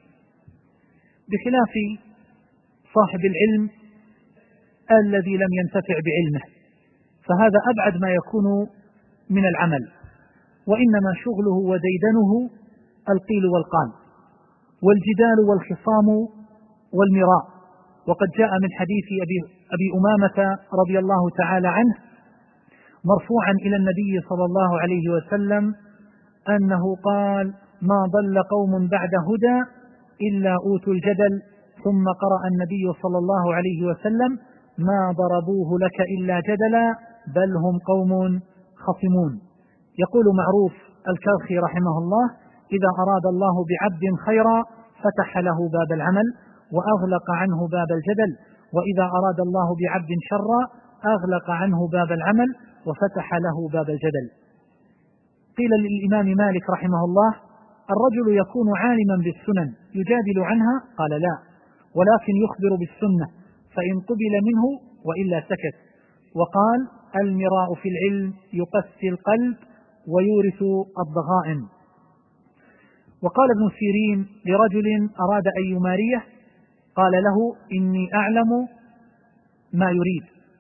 بخلاف صاحب العلم الذي لم ينتفع بعلمه، فهذا أبعد ما يكون من العمل، وإنما شغله وديدنه القيل والقال والجدال والخصام والمراء. وقد جاء من حديث أبي أمامة رضي الله تعالى عنه مرفوعا إلى النبي صلى الله عليه وسلم أنه قال: ما ضل قوم بعد هدى إلا أوتوا الجدل. ثم قرأ النبي صلى الله عليه وسلم: ما ضربوه لك إلا جدلا بل هم قوم خصمون. يقول معروف الكرخي رحمه الله: إذا أراد الله بعبد خيرا فتح له باب العمل وأغلق عنه باب الجدل، وإذا أراد الله بعبد شرا أغلق عنه باب العمل وفتح له باب الجدل. قيل للإمام مالك رحمه الله: الرجل يكون عالما بالسنن يجادل عنها؟ قال: لا، ولكن يخبر بالسنة، فإن قبل منه وإلا سكت. وقال: المراء في العلم يقسي القلب ويورث الضغائن. وقال ابن سيرين لرجل أراد أن يماريه، قال له: إني أعلم ما يريد،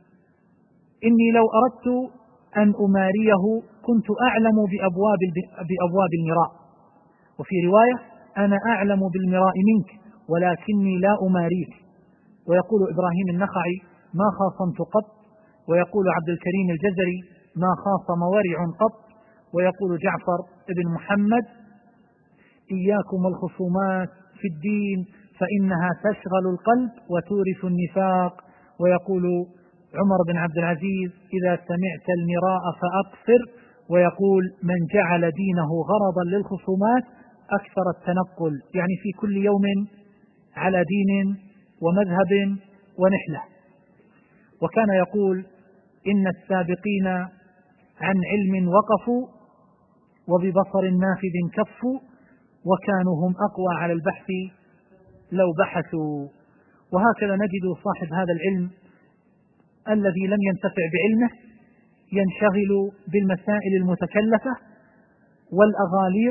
إني لو أردت أن أماريه كنت أعلم بأبواب المراء. وفي رواية: أنا أعلم بالمراء منك ولكني لا أماريك. ويقول إبراهيم النخعي: ما خاصمت قط. ويقول عبد الكريم الجزري: ما خاصم ورع قط. ويقول جعفر بن محمد: إياكم والخصومات في الدين فإنها تشغل القلب وتورث النفاق. ويقول عمر بن عبد العزيز: إذا سمعت المراء فأقصر. ويقول: من جعل دينه غرضا للخصومات أكثر التنقل، يعني في كل يوم على دين ومذهب ونحلة. وكان يقول: إن السابقين عن علم وقفوا وببصر نافذ كفوا وكانوا هم أقوى على البحث لو بحثوا. وهكذا نجد صاحب هذا العلم الذي لم ينتفع بعلمه ينشغل بالمسائل المتكلفة والأغاليط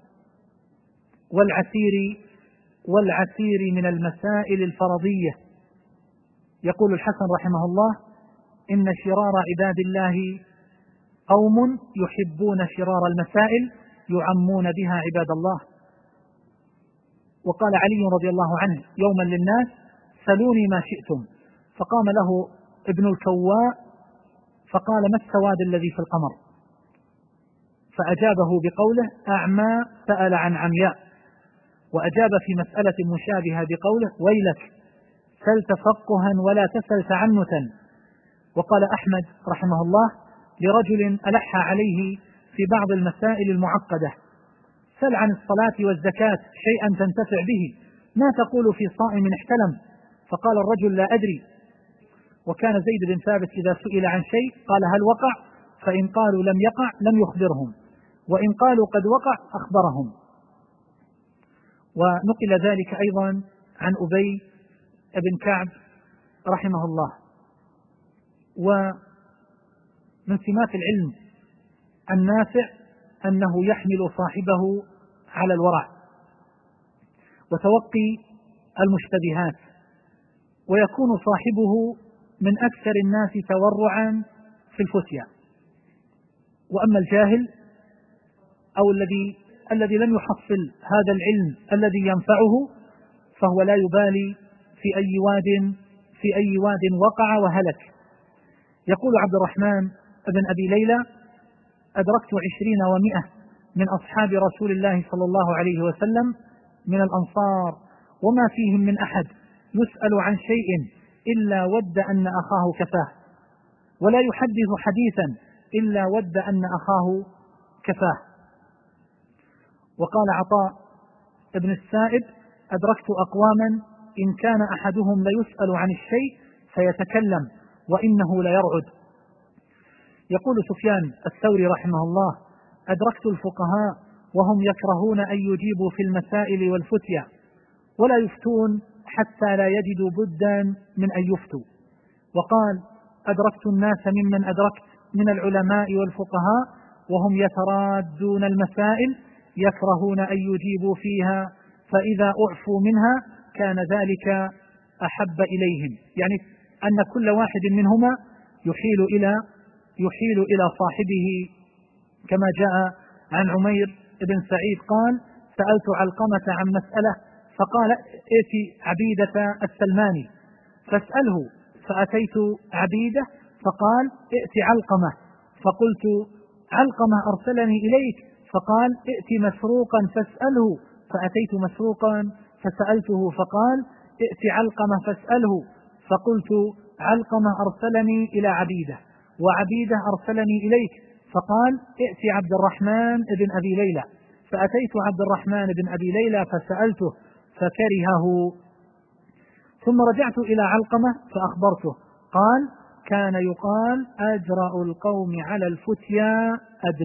والعسير من المسائل الفرضية. يقول الحسن رحمه الله: إن شرار عباد الله قوم يحبون شرار المسائل يعمون بها عباد الله. وقال علي رضي الله عنه يوما للناس: سلوني ما شئتم. فقام له ابن الكواء فقال: ما السواد الذي في القمر؟ فأجابه بقوله: أعمى سأل عن عمياء. وأجاب في مسألة مشابهة بقوله: ويلك سل تفقها ولا تسل تعنتا. وقال أحمد رحمه الله لرجل ألح عليه في بعض المسائل المعقدة: سل عن الصلاة والزكاة شيئا تنتفع به، ما تقول في صائم احتلم؟ فقال الرجل: لا أدري. وكان زيد بن ثابت إذا سئل عن شيء قال: هل وقع؟ فإن قالوا لم يقع لم يخبرهم، وإن قالوا قد وقع أخبرهم. ونقل ذلك أيضا عن أبي بن كعب رحمه الله. ومن سمات العلم النافع أنه يحمل صاحبه على الورع وتوقي المشتبهات، ويكون صاحبه من أكثر الناس تورعا في الفتيا. وأما الجاهل أو الذي لم يحصل هذا العلم الذي ينفعه فهو لا يبالي في أي واد وقع وهلك. يقول عبد الرحمن بن أبي ليلى: أدركت 20 و100 من أصحاب رسول الله صلى الله عليه وسلم من الأنصار وما فيهم من أحد يسأل عن شيء إلا ود أن أخاه كفاه، ولا يحدث حديثا إلا ود أن أخاه كفاه. وقال عطاء ابن السائب: أدركت أقواما إن كان أحدهم ليسأل عن الشيء فيتكلم وإنه ليرعد. يقول سفيان الثوري رحمه الله: أدركت الفقهاء وهم يكرهون أن يجيبوا في المسائل والفتيا ولا يفتون حتى لا يجدوا بدا من أن يفتوا. وقال: أدركت الناس ممن أدركت من العلماء والفقهاء وهم يترادون المسائل يكرهون أن يجيبوا فيها، فإذا أعفوا منها كان ذلك أحب إليهم، يعني أن كل واحد منهما يحيل إلى صاحبه. كما جاء عن عمير بن سعيد قال: سألت علقمة عن مسألة فقال: ائت عبيدة السلماني فاسأله، فأتيت عبيدة فقال: ائت علقمة، فقلت: علقمة أرسلني إليك، فقال: ائت مسروقا فاسأله، فأتيت مسروقا فسألته فقال: ائت علقمة فاسأله، فقلت: علقمة أرسلني إلى عبيدة، وعبيدة أرسلني إليك، فقال: ائت عبد الرحمن بن أبي ليلى، فأتيت عبد الرحمن بن أبي ليلى فسألته فكرهه. ثم رجعت إلى علقمة فأخبرته، قال: كان يقال: أجرأ القوم على الفتيا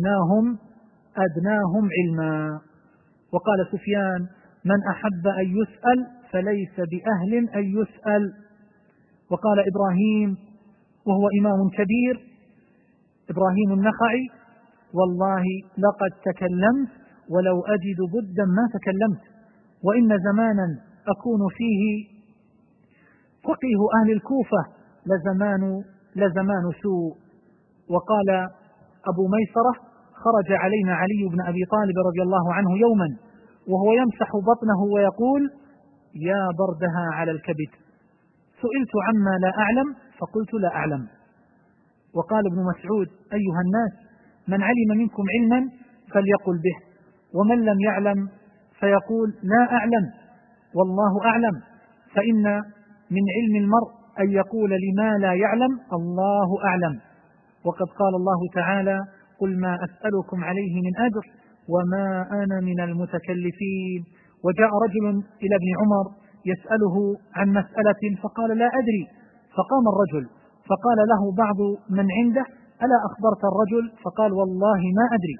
أدناهم علما. وقال سفيان: من أحب أن يسأل فليس بأهل أن يسأل. وقال إبراهيم وهو إمام كبير، إبراهيم النخعي: والله لقد تكلمت ولو أجد بدا ما تكلمت، وإن زمانا أكون فيه فقيه أهل الكوفة لزمان سوء. وقال أبو ميسرة: خرج علينا علي بن أبي طالب رضي الله عنه يوما وهو يمسح بطنه ويقول: يا بردها على الكبد، سئلت عما لا أعلم فقلت: لا أعلم. وقال ابن مسعود: أيها الناس، من علم منكم علما فليقل به، ومن لم يعلم فيقول لا أعلم والله أعلم، فإن من علم المرء أن يقول لما لا يعلم الله أعلم. وقد قال الله تعالى قل ما أسألكم عليه من أجر وما أنا من المتكلفين. وجاء رجل إلى ابن عمر يسأله عن مسألة فقال لا أدري، فقام الرجل فقال له بعض من عنده ألا أخبرت الرجل؟ فقال والله ما أدري.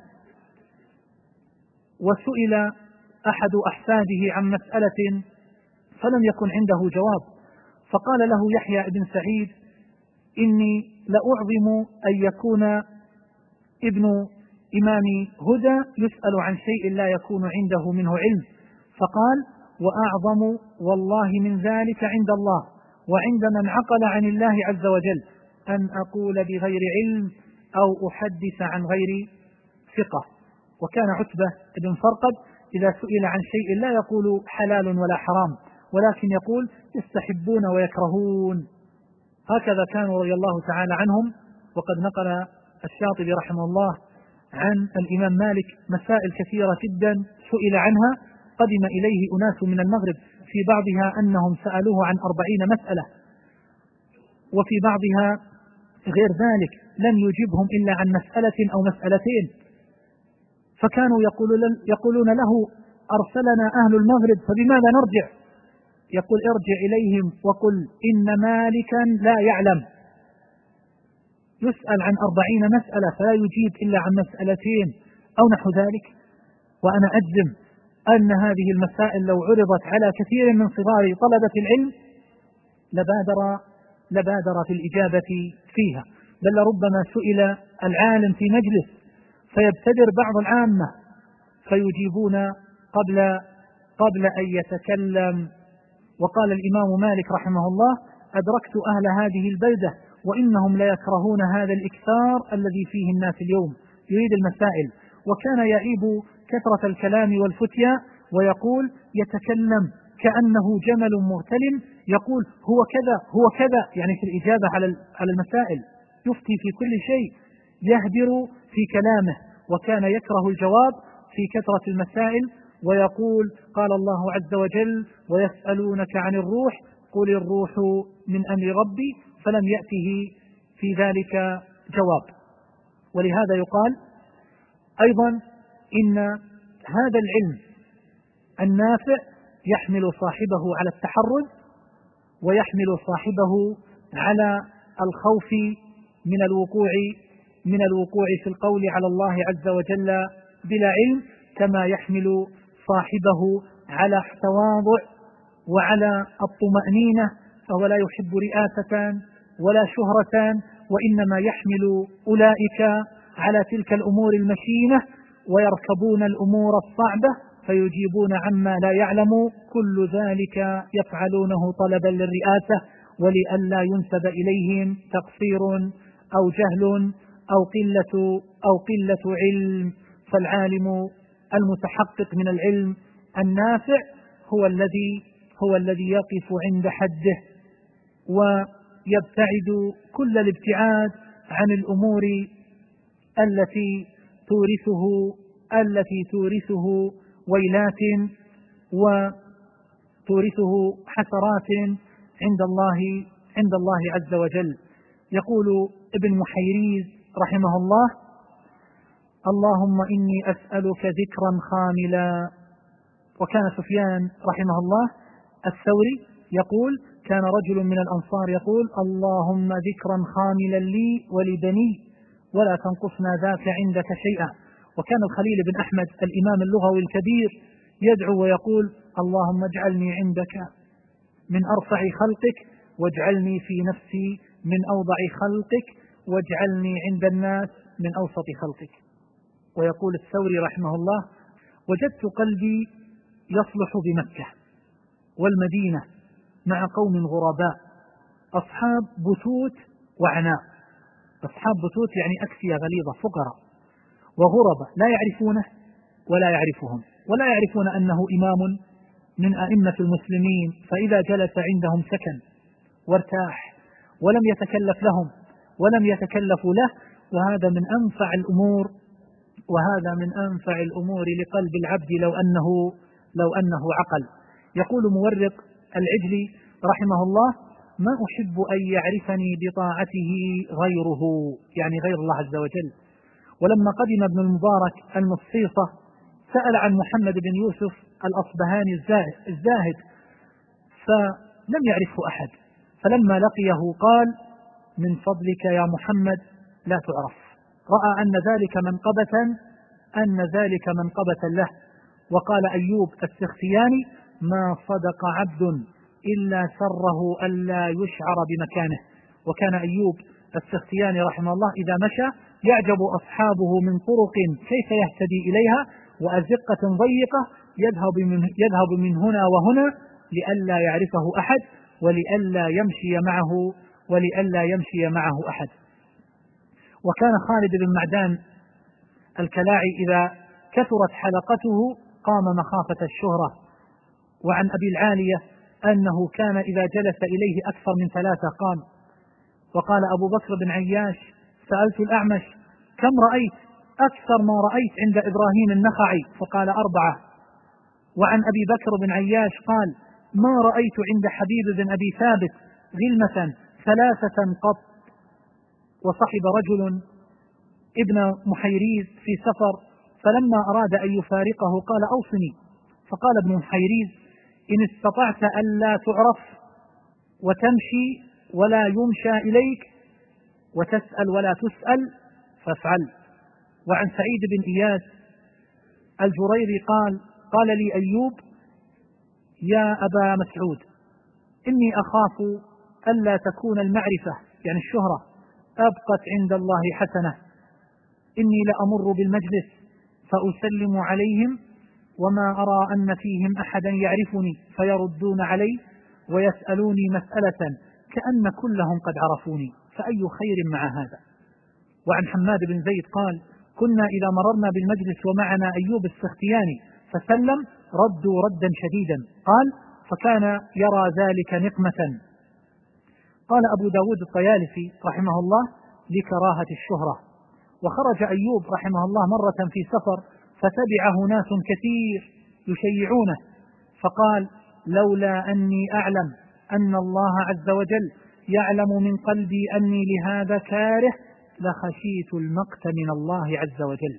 وسئل أحد أحفاده عن مسألة فلم يكن عنده جواب، فقال له يحيى بن سعيد إني لأعظم أن يكون ابن إمام هدى يسأل عن شيء لا يكون عنده منه علم. فقال وأعظم والله من ذلك عند الله وعند من عقل عن الله عز وجل أن أقول بغير علم أو أحدث عن غير ثقة. وكان عتبة بن فرقد إذا سئل عن شيء لا يقول حلال ولا حرام، ولكن يقول يستحبون ويكرهون. هكذا كانوا رضي الله تعالى عنهم. وقد نقل الشاطبي رحمه الله عن الإمام مالك مسائل كثيرة جدا سئل عنها، قدم إليه أناس من المغرب في بعضها أنهم سألوه عن 40 مسألة، وفي بعضها غير ذلك لم يجبهم إلا عن مسألة أو مسألتين، فكانوا يقولون له أرسلنا أهل المغرب فبماذا نرجع؟ يقول ارجع إليهم وقل إن مالكا لا يعلم. يسأل عن 40 مسألة فلا يجيب إلا عن مسألتين أو نحو ذلك. وأنا أجزم أن هذه المسائل لو عرضت على كثير من صغار طلبة العلم لبادر في الإجابة فيها، بل لربما سئل العالم في مجلس فيبتدر بعض العامة فيجيبون قبل أن يتكلم. وقال الإمام مالك رحمه الله أدركت أهل هذه البلدة وإنهم ليكرهون هذا الإكثار الذي فيه الناس اليوم، يريد المسائل. وكان يعيب كثرة الكلام والفتيا ويقول يتكلم كأنه جمل مغتلم يقول هو كذا هو كذا، يعني في الإجابة على المسائل يفتي في كل شيء، يهدر في كلامه. وكان يكره الجواب في كثرة المسائل ويقول قال الله عز وجل ويسألونك عن الروح قل الروح من أمر ربي، فلم يأته في ذلك جواب. ولهذا يقال أيضا إن هذا العلم النافع يحمل صاحبه على التحرز ويحمل صاحبه على الخوف من الوقوع في القول على الله عز وجل بلا علم، كما يحمل صاحبه على التواضع وعلى الطمأنينة، فهو لا يحب رئاسة ولا شهرة، وإنما يحمل أولئك على تلك الأمور المشينة ويركبون الأمور الصعبة فيجيبون عما لا يعلم، كل ذلك يفعلونه طلبا للرئاسة ولئلا ينسب إليهم تقصير أو جهل أو قلة علم. فالعالم المتحقق من العلم النافع هو الذي يقف عند حده ويبتعد كل الابتعاد عن الأمور التي تورثه ويلات وتورثه حسرات عند الله عز وجل. يقول ابن محيريز رحمه الله اللهم إني أسألك ذكرا خاملا. وكان سفيان رحمه الله الثوري يقول كان رجل من الأنصار يقول اللهم ذكرا خاملا لي ولبني ولا تنقصنا ذاك عندك شيئا. وكان الخليل بن أحمد الإمام اللغوي الكبير يدعو ويقول اللهم اجعلني عندك من أرفع خلقك واجعلني في نفسي من أوضع خلقك واجعلني عند الناس من أوسط خلقك. ويقول الثوري رحمه الله وجدت قلبي يصلح بمكة والمدينة مع قوم غرباء أصحاب بثوت وعناء. أصحاب بثوت يعني أكسية غليظة فقراء، وغربة لا يعرفونه ولا يعرفهم ولا يعرفون أنه إمام من أئمة المسلمين، فإذا جلس عندهم سكن وارتاح ولم يتكلف لهم ولم يتكلفوا له. وهذا من أنفع الأمور لقلب العبد لو أنه عقل. يقول مورق العجلي رحمه الله: ما أحب أن يعرفني بطاعته غيره، يعني غير الله عز وجل. ولما قدم ابن المبارك المصيصة سأل عن محمد بن يوسف الأصبهاني الزاهد فلم يعرفه أحد، فلما لقيه قال: من فضلك يا محمد لا تعرف. رأى أن ذلك منقبة له. وقال أيوب السختياني: ما صدق عبد إلا سره ألا يشعر بمكانه. وكان أيوب السختياني رحمه الله إذا مشى يعجب أصحابه من طرق كيف يهتدي إليها وأزقة ضيقة يذهب من هنا وهنا لئلا يعرفه أحد ولئلا يمشي معه أحد. وكان خالد بن معدان الكلاعي إذا كثرت حلقته قام مخافة الشهرة. وعن أبي العالية أنه كان إذا جلس إليه أكثر من 3 قام. وقال أبو بكر بن عياش: سألت الأعمش: كم رأيت أكثر ما رأيت عند إبراهيم النخعي؟ فقال: 4. وعن أبي بكر بن عياش قال: ما رأيت عند حبيب بن أبي ثابت غلمة 3 قط. وصحب رجل ابن محيريز في سفر، فلما أراد أن يفارقه قال: أوصني. فقال ابن محيريز: إن استطعت ألا تعرف وتمشي ولا يمشى إليك وتسأل ولا تسأل فافعل. وعن سعيد بن إياس الجريري قال لي أيوب: يا أبا مسعود، إني أخاف ألا تكون المعرفة يعني الشهرة أبقت عند الله حسنة. إني لأمر بالمجلس فأسلم عليهم وما أرى أن فيهم أحدا يعرفني فيردون علي ويسألوني مسألة كأن كلهم قد عرفوني، فأي خير مع هذا. وعن حماد بن زيد قال: كنا إذا مررنا بالمجلس ومعنا أيوب السختياني فسلم ردوا ردا شديدا. قال: فكان يرى ذلك نقمة. قال أبو داود الطيالسي رحمه الله: لكراهة الشهرة. وخرج أيوب رحمه الله مرة في سفر فتبعه ناس كثير يشيعونه، فقال: لولا أني أعلم أن الله عز وجل يعلم من قلبي أني لهذا كاره لخشيت المقت من الله عز وجل.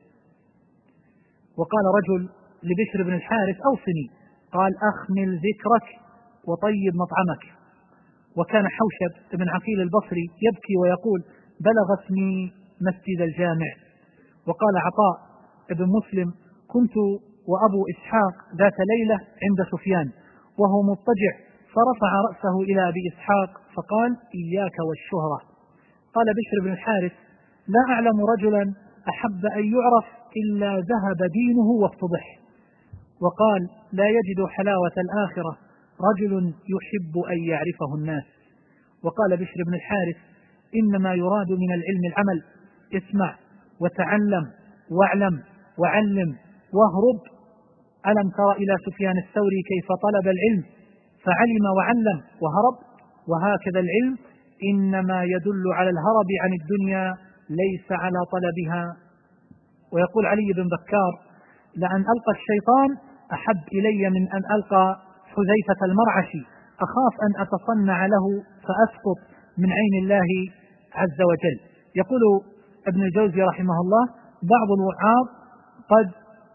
وقال رجل لبشر بن الحارث: أوصني. قال: أخمل ذكرك وطيب مطعمك. وكان حوشب بن عقيل البصري يبكي ويقول: بلغتني مسجد الجامع. وقال عطاء بن مسلم: كنت وأبو إسحاق ذات ليلة عند سفيان وهو مضطجع فرفع رأسه إلى أبي إسحاق فقال: إياك والشهرة. قال بشر بن الحارث: لا أعلم رجلا أحب أن يعرف إلا ذهب دينه وافتضح. وقال: لا يجد حلاوة الآخرة رجل يحب أن يعرفه الناس. وقال بشر بن الحارث: إنما يراد من العلم العمل، اسمع وتعلم واعلم وعلم واهرب. ألم تر إلى سفيان الثوري كيف طلب العلم فعلم وعلم وهرب؟ وهكذا العلم إنما يدل على الهرب عن الدنيا ليس على طلبها. ويقول علي بن بكار: لأن ألقى الشيطان أحب إلي من أن ألقى حذيفة المرعشي، أخاف أن أتصنع له فأسقط من عين الله عز وجل. يقول ابن الجوزي رحمه الله: بعض الوعاظ قد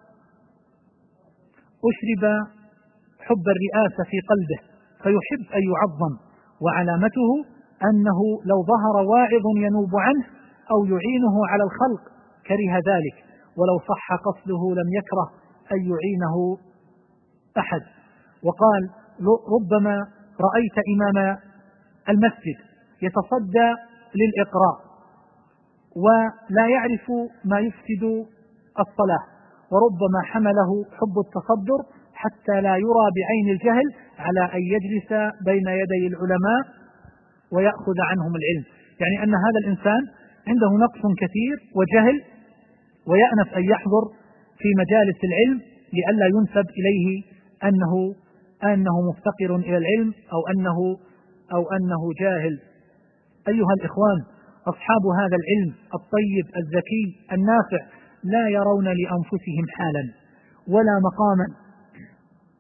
أشرب حب الرئاسة في قلبه فيحب أن يعظم، وعلامته أنه لو ظهر واعظ ينوب عنه أو يعينه على الخلق كره ذلك، ولو صح قصده لم يكره أن يعينه أحد. وقال: ربما رأيت إمام المسجد يتصدى للإقراء ولا يعرف ما يفسد الصلاة، وربما حمله حب التصدر حتى لا يرى بعين الجهل على أن يجلس بين يدي العلماء ويأخذ عنهم العلم. يعني أن هذا الإنسان عنده نقص كثير وجهل ويأنف أن يحضر في مجالس العلم لئلا ينسب إليه أنه مفتقر إلى العلم أو أنه جاهل. أيها الإخوان، أصحاب هذا العلم الطيب الزكي النافع لا يرون لأنفسهم حالا ولا مقاما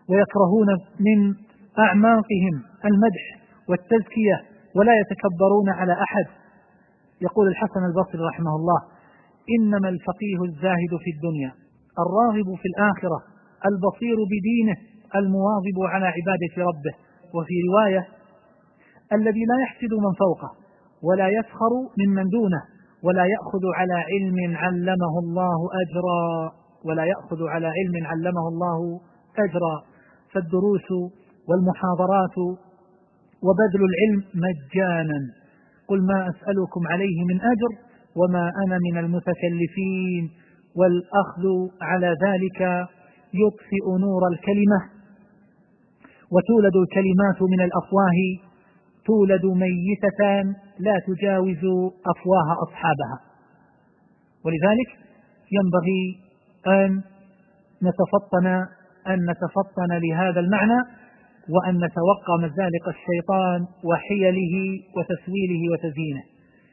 ويكرهون من أعماقهم المدح والتزكية ولا يتكبرون على أحد. يقول الحسن البصري رحمه الله: إنما الفقيه الزاهد في الدنيا الراغب في الآخرة البصير بدينه المواظب على عبادة ربه. وفي رواية: الذي لا يحسد من فوقه ولا يسخر ممن دونه ولا يأخذ على علم علمه الله أجرا فالدروس والمحاضرات وبذل العلم مجانا. قل ما أسألكم عليه من أجر وما أنا من المتكلفين، والأخذ على ذلك يطفئ نور الكلمة، وتولد الكلمات من الأفواه تولد ميتة لا تجاوز أفواه أصحابها. ولذلك ينبغي أن نتفطن لهذا المعنى، وأن نتوقع مزالق الشيطان وحيله وتسويله وتزيينه.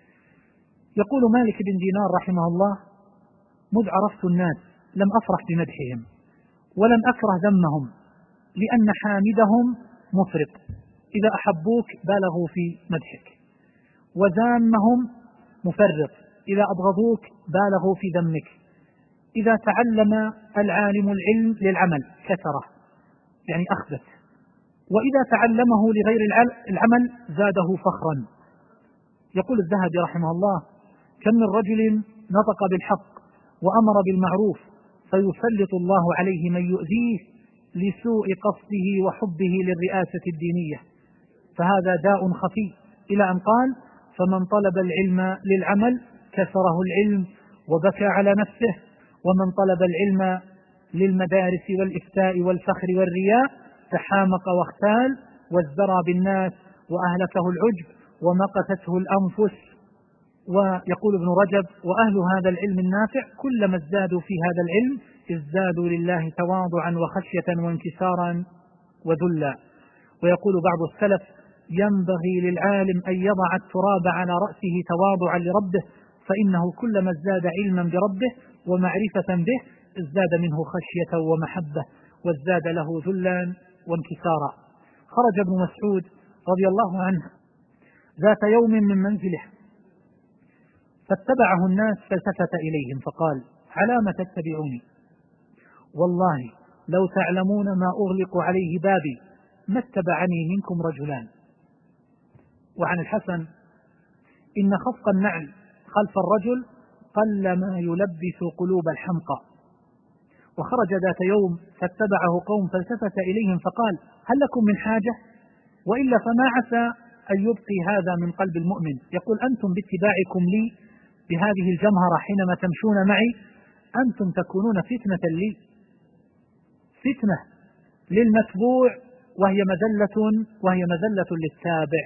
يقول مالك بن دينار رحمه الله: مذ عرفت الناس لم أفرح بمدحهم ولم أكره ذمهم، لأن حامدهم مفرط، إذا أحبوك بالغوا في مدحك، وذامهم مفرط، إذا أبغضوك بالغوا في ذمك. إذا تعلم العالم العلم للعمل كثره، يعني أخبث، وإذا تعلمه لغير العمل زاده فخرا. يقول الذهبي رحمه الله: كم من رجل نطق بالحق وأمر بالمعروف فيسلط الله عليه من يؤذيه لسوء قصده وحبه للرئاسة الدينية، فهذا داء خفي، إلى أن قال: فمن طلب العلم للعمل كسره العلم وبكى على نفسه، ومن طلب العلم للمدارس والإفتاء والفخر والرياء تحامق واختال وازدرى بالناس وأهلكه العجب ومقتته الأنفس. ويقول ابن رجب: وأهل هذا العلم النافع كلما ازدادوا في هذا العلم ازدادوا لله تواضعا وخشية وانكسارا وذلا. ويقول بعض السلف: ينبغي للعالم أن يضع التراب على رأسه تواضعا لربه، فإنه كلما ازداد علما بربه ومعرفة به ازداد منه خشية ومحبة، وازداد له ذلا وانكسارا. خرج ابن مسعود رضي الله عنه ذات يوم من منزله فاتبعه الناس، فالتفت إليهم فقال: علام تتبعوني؟ والله لو تعلمون ما أغلق عليه بابي ما اتبعني منكم رجلان. وعن الحسن: إن خفق النعل خلف الرجل قل ما يلبس قلوب الحمقى. وخرج ذات يوم فاتبعه قوم، فالتفت إليهم فقال: هل لكم من حاجة؟ وإلا فما عسى أن يبقي هذا من قلب المؤمن. يقول: أنتم باتباعكم لي بهذه الجمهرة حينما تمشون معي أنتم تكونون فتنة لي، فتنة للمتبوع وهي مذلة للتابع.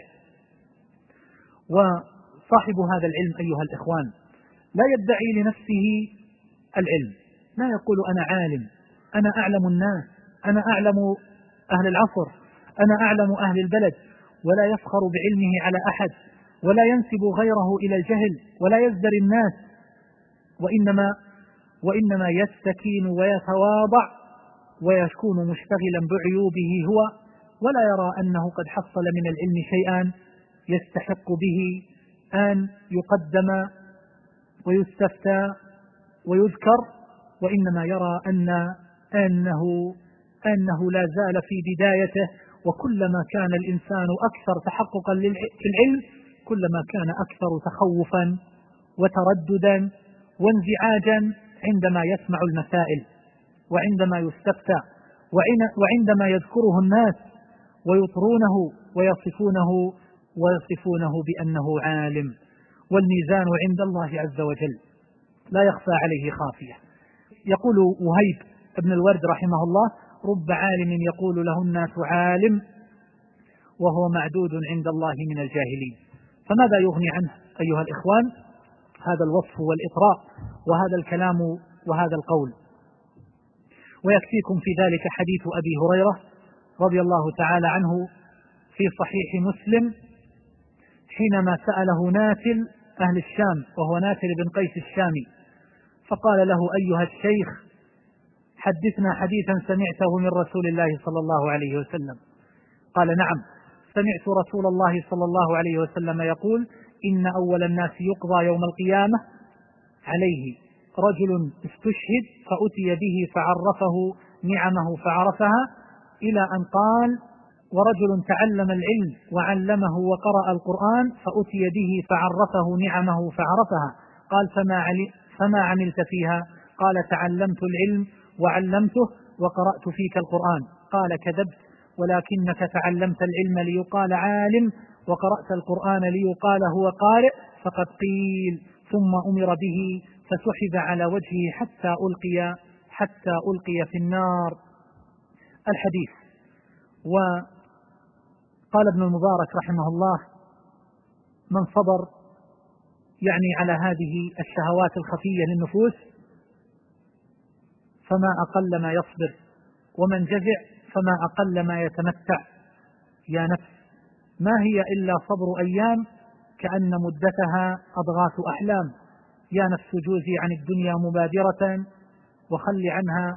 وصاحب هذا العلم أيها الإخوان لا يدعي لنفسه العلم، لا يقول أنا عالم، أنا أعلم الناس، أنا أعلم أهل العصر، أنا أعلم أهل البلد، ولا يفخر بعلمه على أحد، ولا ينسب غيره إلى الجهل، ولا يزدري الناس، وإنما يستكين ويتواضع ويكون مشتغلا بعيوبه هو، ولا يرى أنه قد حصل من العلم شيئا يستحق به أن يقدم ويستفتى ويذكر، وإنما يرى أنه لا زال في بدايته، وكلما كان الإنسان أكثر تحققا في العلم كلما كان أكثر تخوفا وترددا وانزعاجا عندما يسمع المسائل، وعندما يستفتى، وعندما يذكره الناس ويطرونه ويصفونه بأنه عالم. والميزان عند الله عز وجل لا يخفى عليه خافية. يقول وهيب ابن الورد رحمه الله: رب عالم يقول له الناس عالم وهو معدود عند الله من الجاهلين. فماذا يغني عنه أيها الإخوان هذا الوصف والإطراء وهذا الكلام وهذا القول؟ ويكفيكم في ذلك حديث أبي هريرة رضي الله تعالى عنه في صحيح مسلم، حينما سأله ناتل أهل الشام، وهو ناتل بن قيس الشامي، فقال له: أيها الشيخ، حدثنا حديثا سمعته من رسول الله صلى الله عليه وسلم. قال نعم، سمعت رسول الله صلى الله عليه وسلم يقول إن أول الناس يقضى يوم القيامة عليه رجل استشهد فأتي به فعرفه نعمه فعرفها، إلى أن قال ورجل تعلم العلم وعلمه وقرأ القرآن فأتي به فعرفه نعمه فعرفها. قال فما عملت فيها؟ قال تعلمت العلم وعلمته وقرأت فيك القرآن. قال كذبت، ولكنك تعلمت العلم ليقال عالم وقرأت القرآن ليقال هو قارئ. فقد قيل ثم أمر به فسحب على وجهه حتى ألقي في النار. الحديث. وقال ابن المبارك رحمه الله من صبر يعني على هذه الشهوات الخفية للنفوس فما أقل ما يصبر، ومن جزع فما أقل ما يتمتع. يا نفس ما هي إلا صبر أيام كأن مدتها أضغاث أحلام. يا نفس جوزي عن الدنيا مبادرة وخل عنها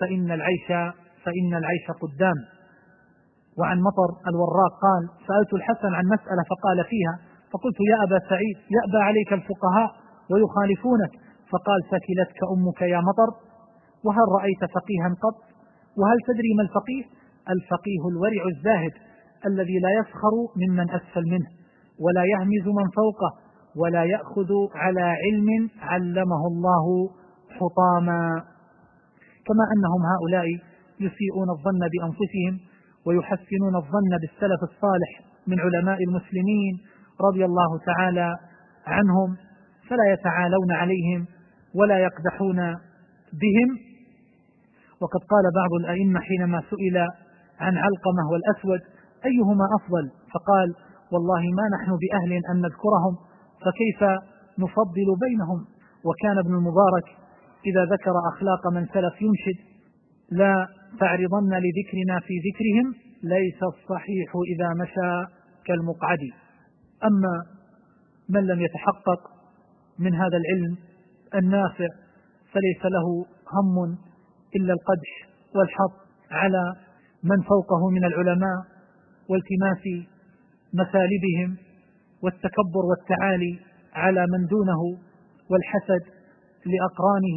فإن العيش قدام. وعن مطر الوراق قال سألت الحسن عن مسألة فقال فيها، فقلت يا أبا سعيد يأبى عليك الفقهاء ويخالفونك، فقال ثكلتك أمك يا مطر. وهل رأيت فقيها قط؟ وهل تدري ما الفقيه؟ الفقيه الورع الزاهد الذي لا يسخر ممن أسفل منه ولا يهمز من فوقه ولا يأخذ على علم علمه الله حطاما. كما أنهم هؤلاء يسيئون الظن بأنفسهم ويحسنون الظن بالسلف الصالح من علماء المسلمين رضي الله تعالى عنهم، فلا يتعالون عليهم ولا يقدحون بهم. وقد قال بعض الأئمة حينما سئل عن علقمة والأسود أيهما أفضل فقال والله ما نحن بأهل أن نذكرهم فكيف نفضل بينهم. وكان ابن المبارك إذا ذكر أخلاق من سلف ينشد لا تعرضن لذكرنا في ذكرهم ليس الصحيح إذا مشى كالمقعد. أما من لم يتحقق من هذا العلم النافع فليس له هم إلا القدح والحط على من فوقه من العلماء والتماس مثالبهم والتكبر والتعالي على من دونه والحسد لأقرانه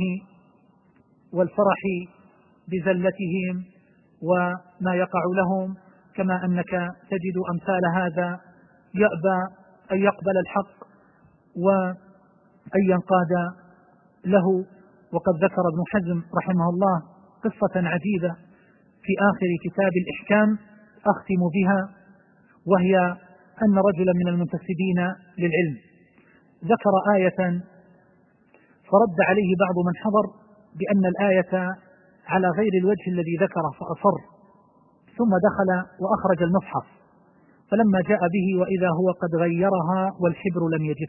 والفرح بزلتهم وما يقع لهم. كما أنك تجد أمثال هذا يأبى أن يقبل الحق وأن ينقاد له. وقد ذكر ابن حزم رحمه الله قصة عجيبة في آخر كتاب الإحكام أختم بها، وهي أن رجلا من المنتسبين للعلم ذكر آية فرد عليه بعض من حضر بأن الآية على غير الوجه الذي ذكره فأصر، ثم دخل وأخرج المصحف فلما جاء به وإذا هو قد غيرها والحبر لم يجف،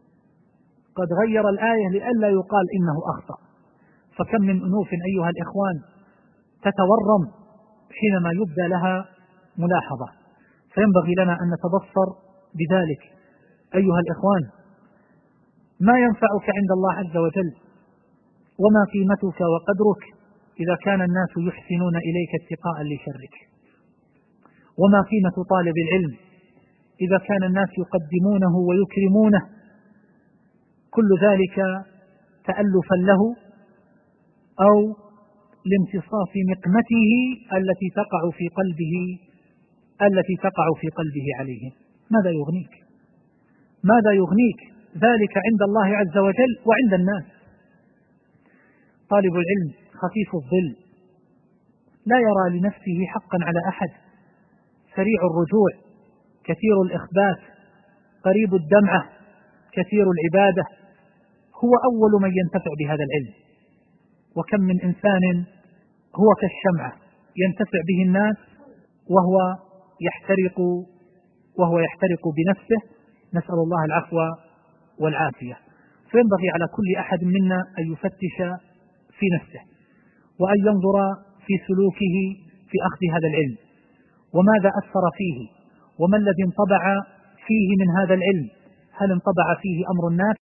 قد غير الآية لئلا يقال إنه أخطأ. فكم من أنوف أيها الإخوان تتورم حينما يبدى لها ملاحظة، فينبغي لنا أن نتبصر بذلك. أيها الإخوان ما ينفعك عند الله عز وجل وما قيمتك وقدرك إذا كان الناس يحسنون إليك اتقاء لشرك، وما قيمة طالب العلم إذا كان الناس يقدمونه ويكرمونه، كل ذلك تألفا له أو لامتصاص نقمته التي تقع في قلبه عليهم. ماذا يغنيك ذلك عند الله عز وجل وعند الناس؟ طالب العلم خفيف الظل لا يرى لنفسه حقا على أحد، سريع الرجوع، كثير الإخبات، قريب الدمعة، كثير العبادة، هو أول من ينتفع بهذا العلم. وكم من إنسان هو كالشمعة ينتفع به الناس وهو يحترق بنفسه، نسأل الله العفو والعافية. فينبغي على كل أحد منا أن يفتش في نفسه وأن ينظر في سلوكه في أخذ هذا العلم، وماذا أثر فيه، وما الذي انطبع فيه من هذا العلم. هل انطبع فيه أمر الناس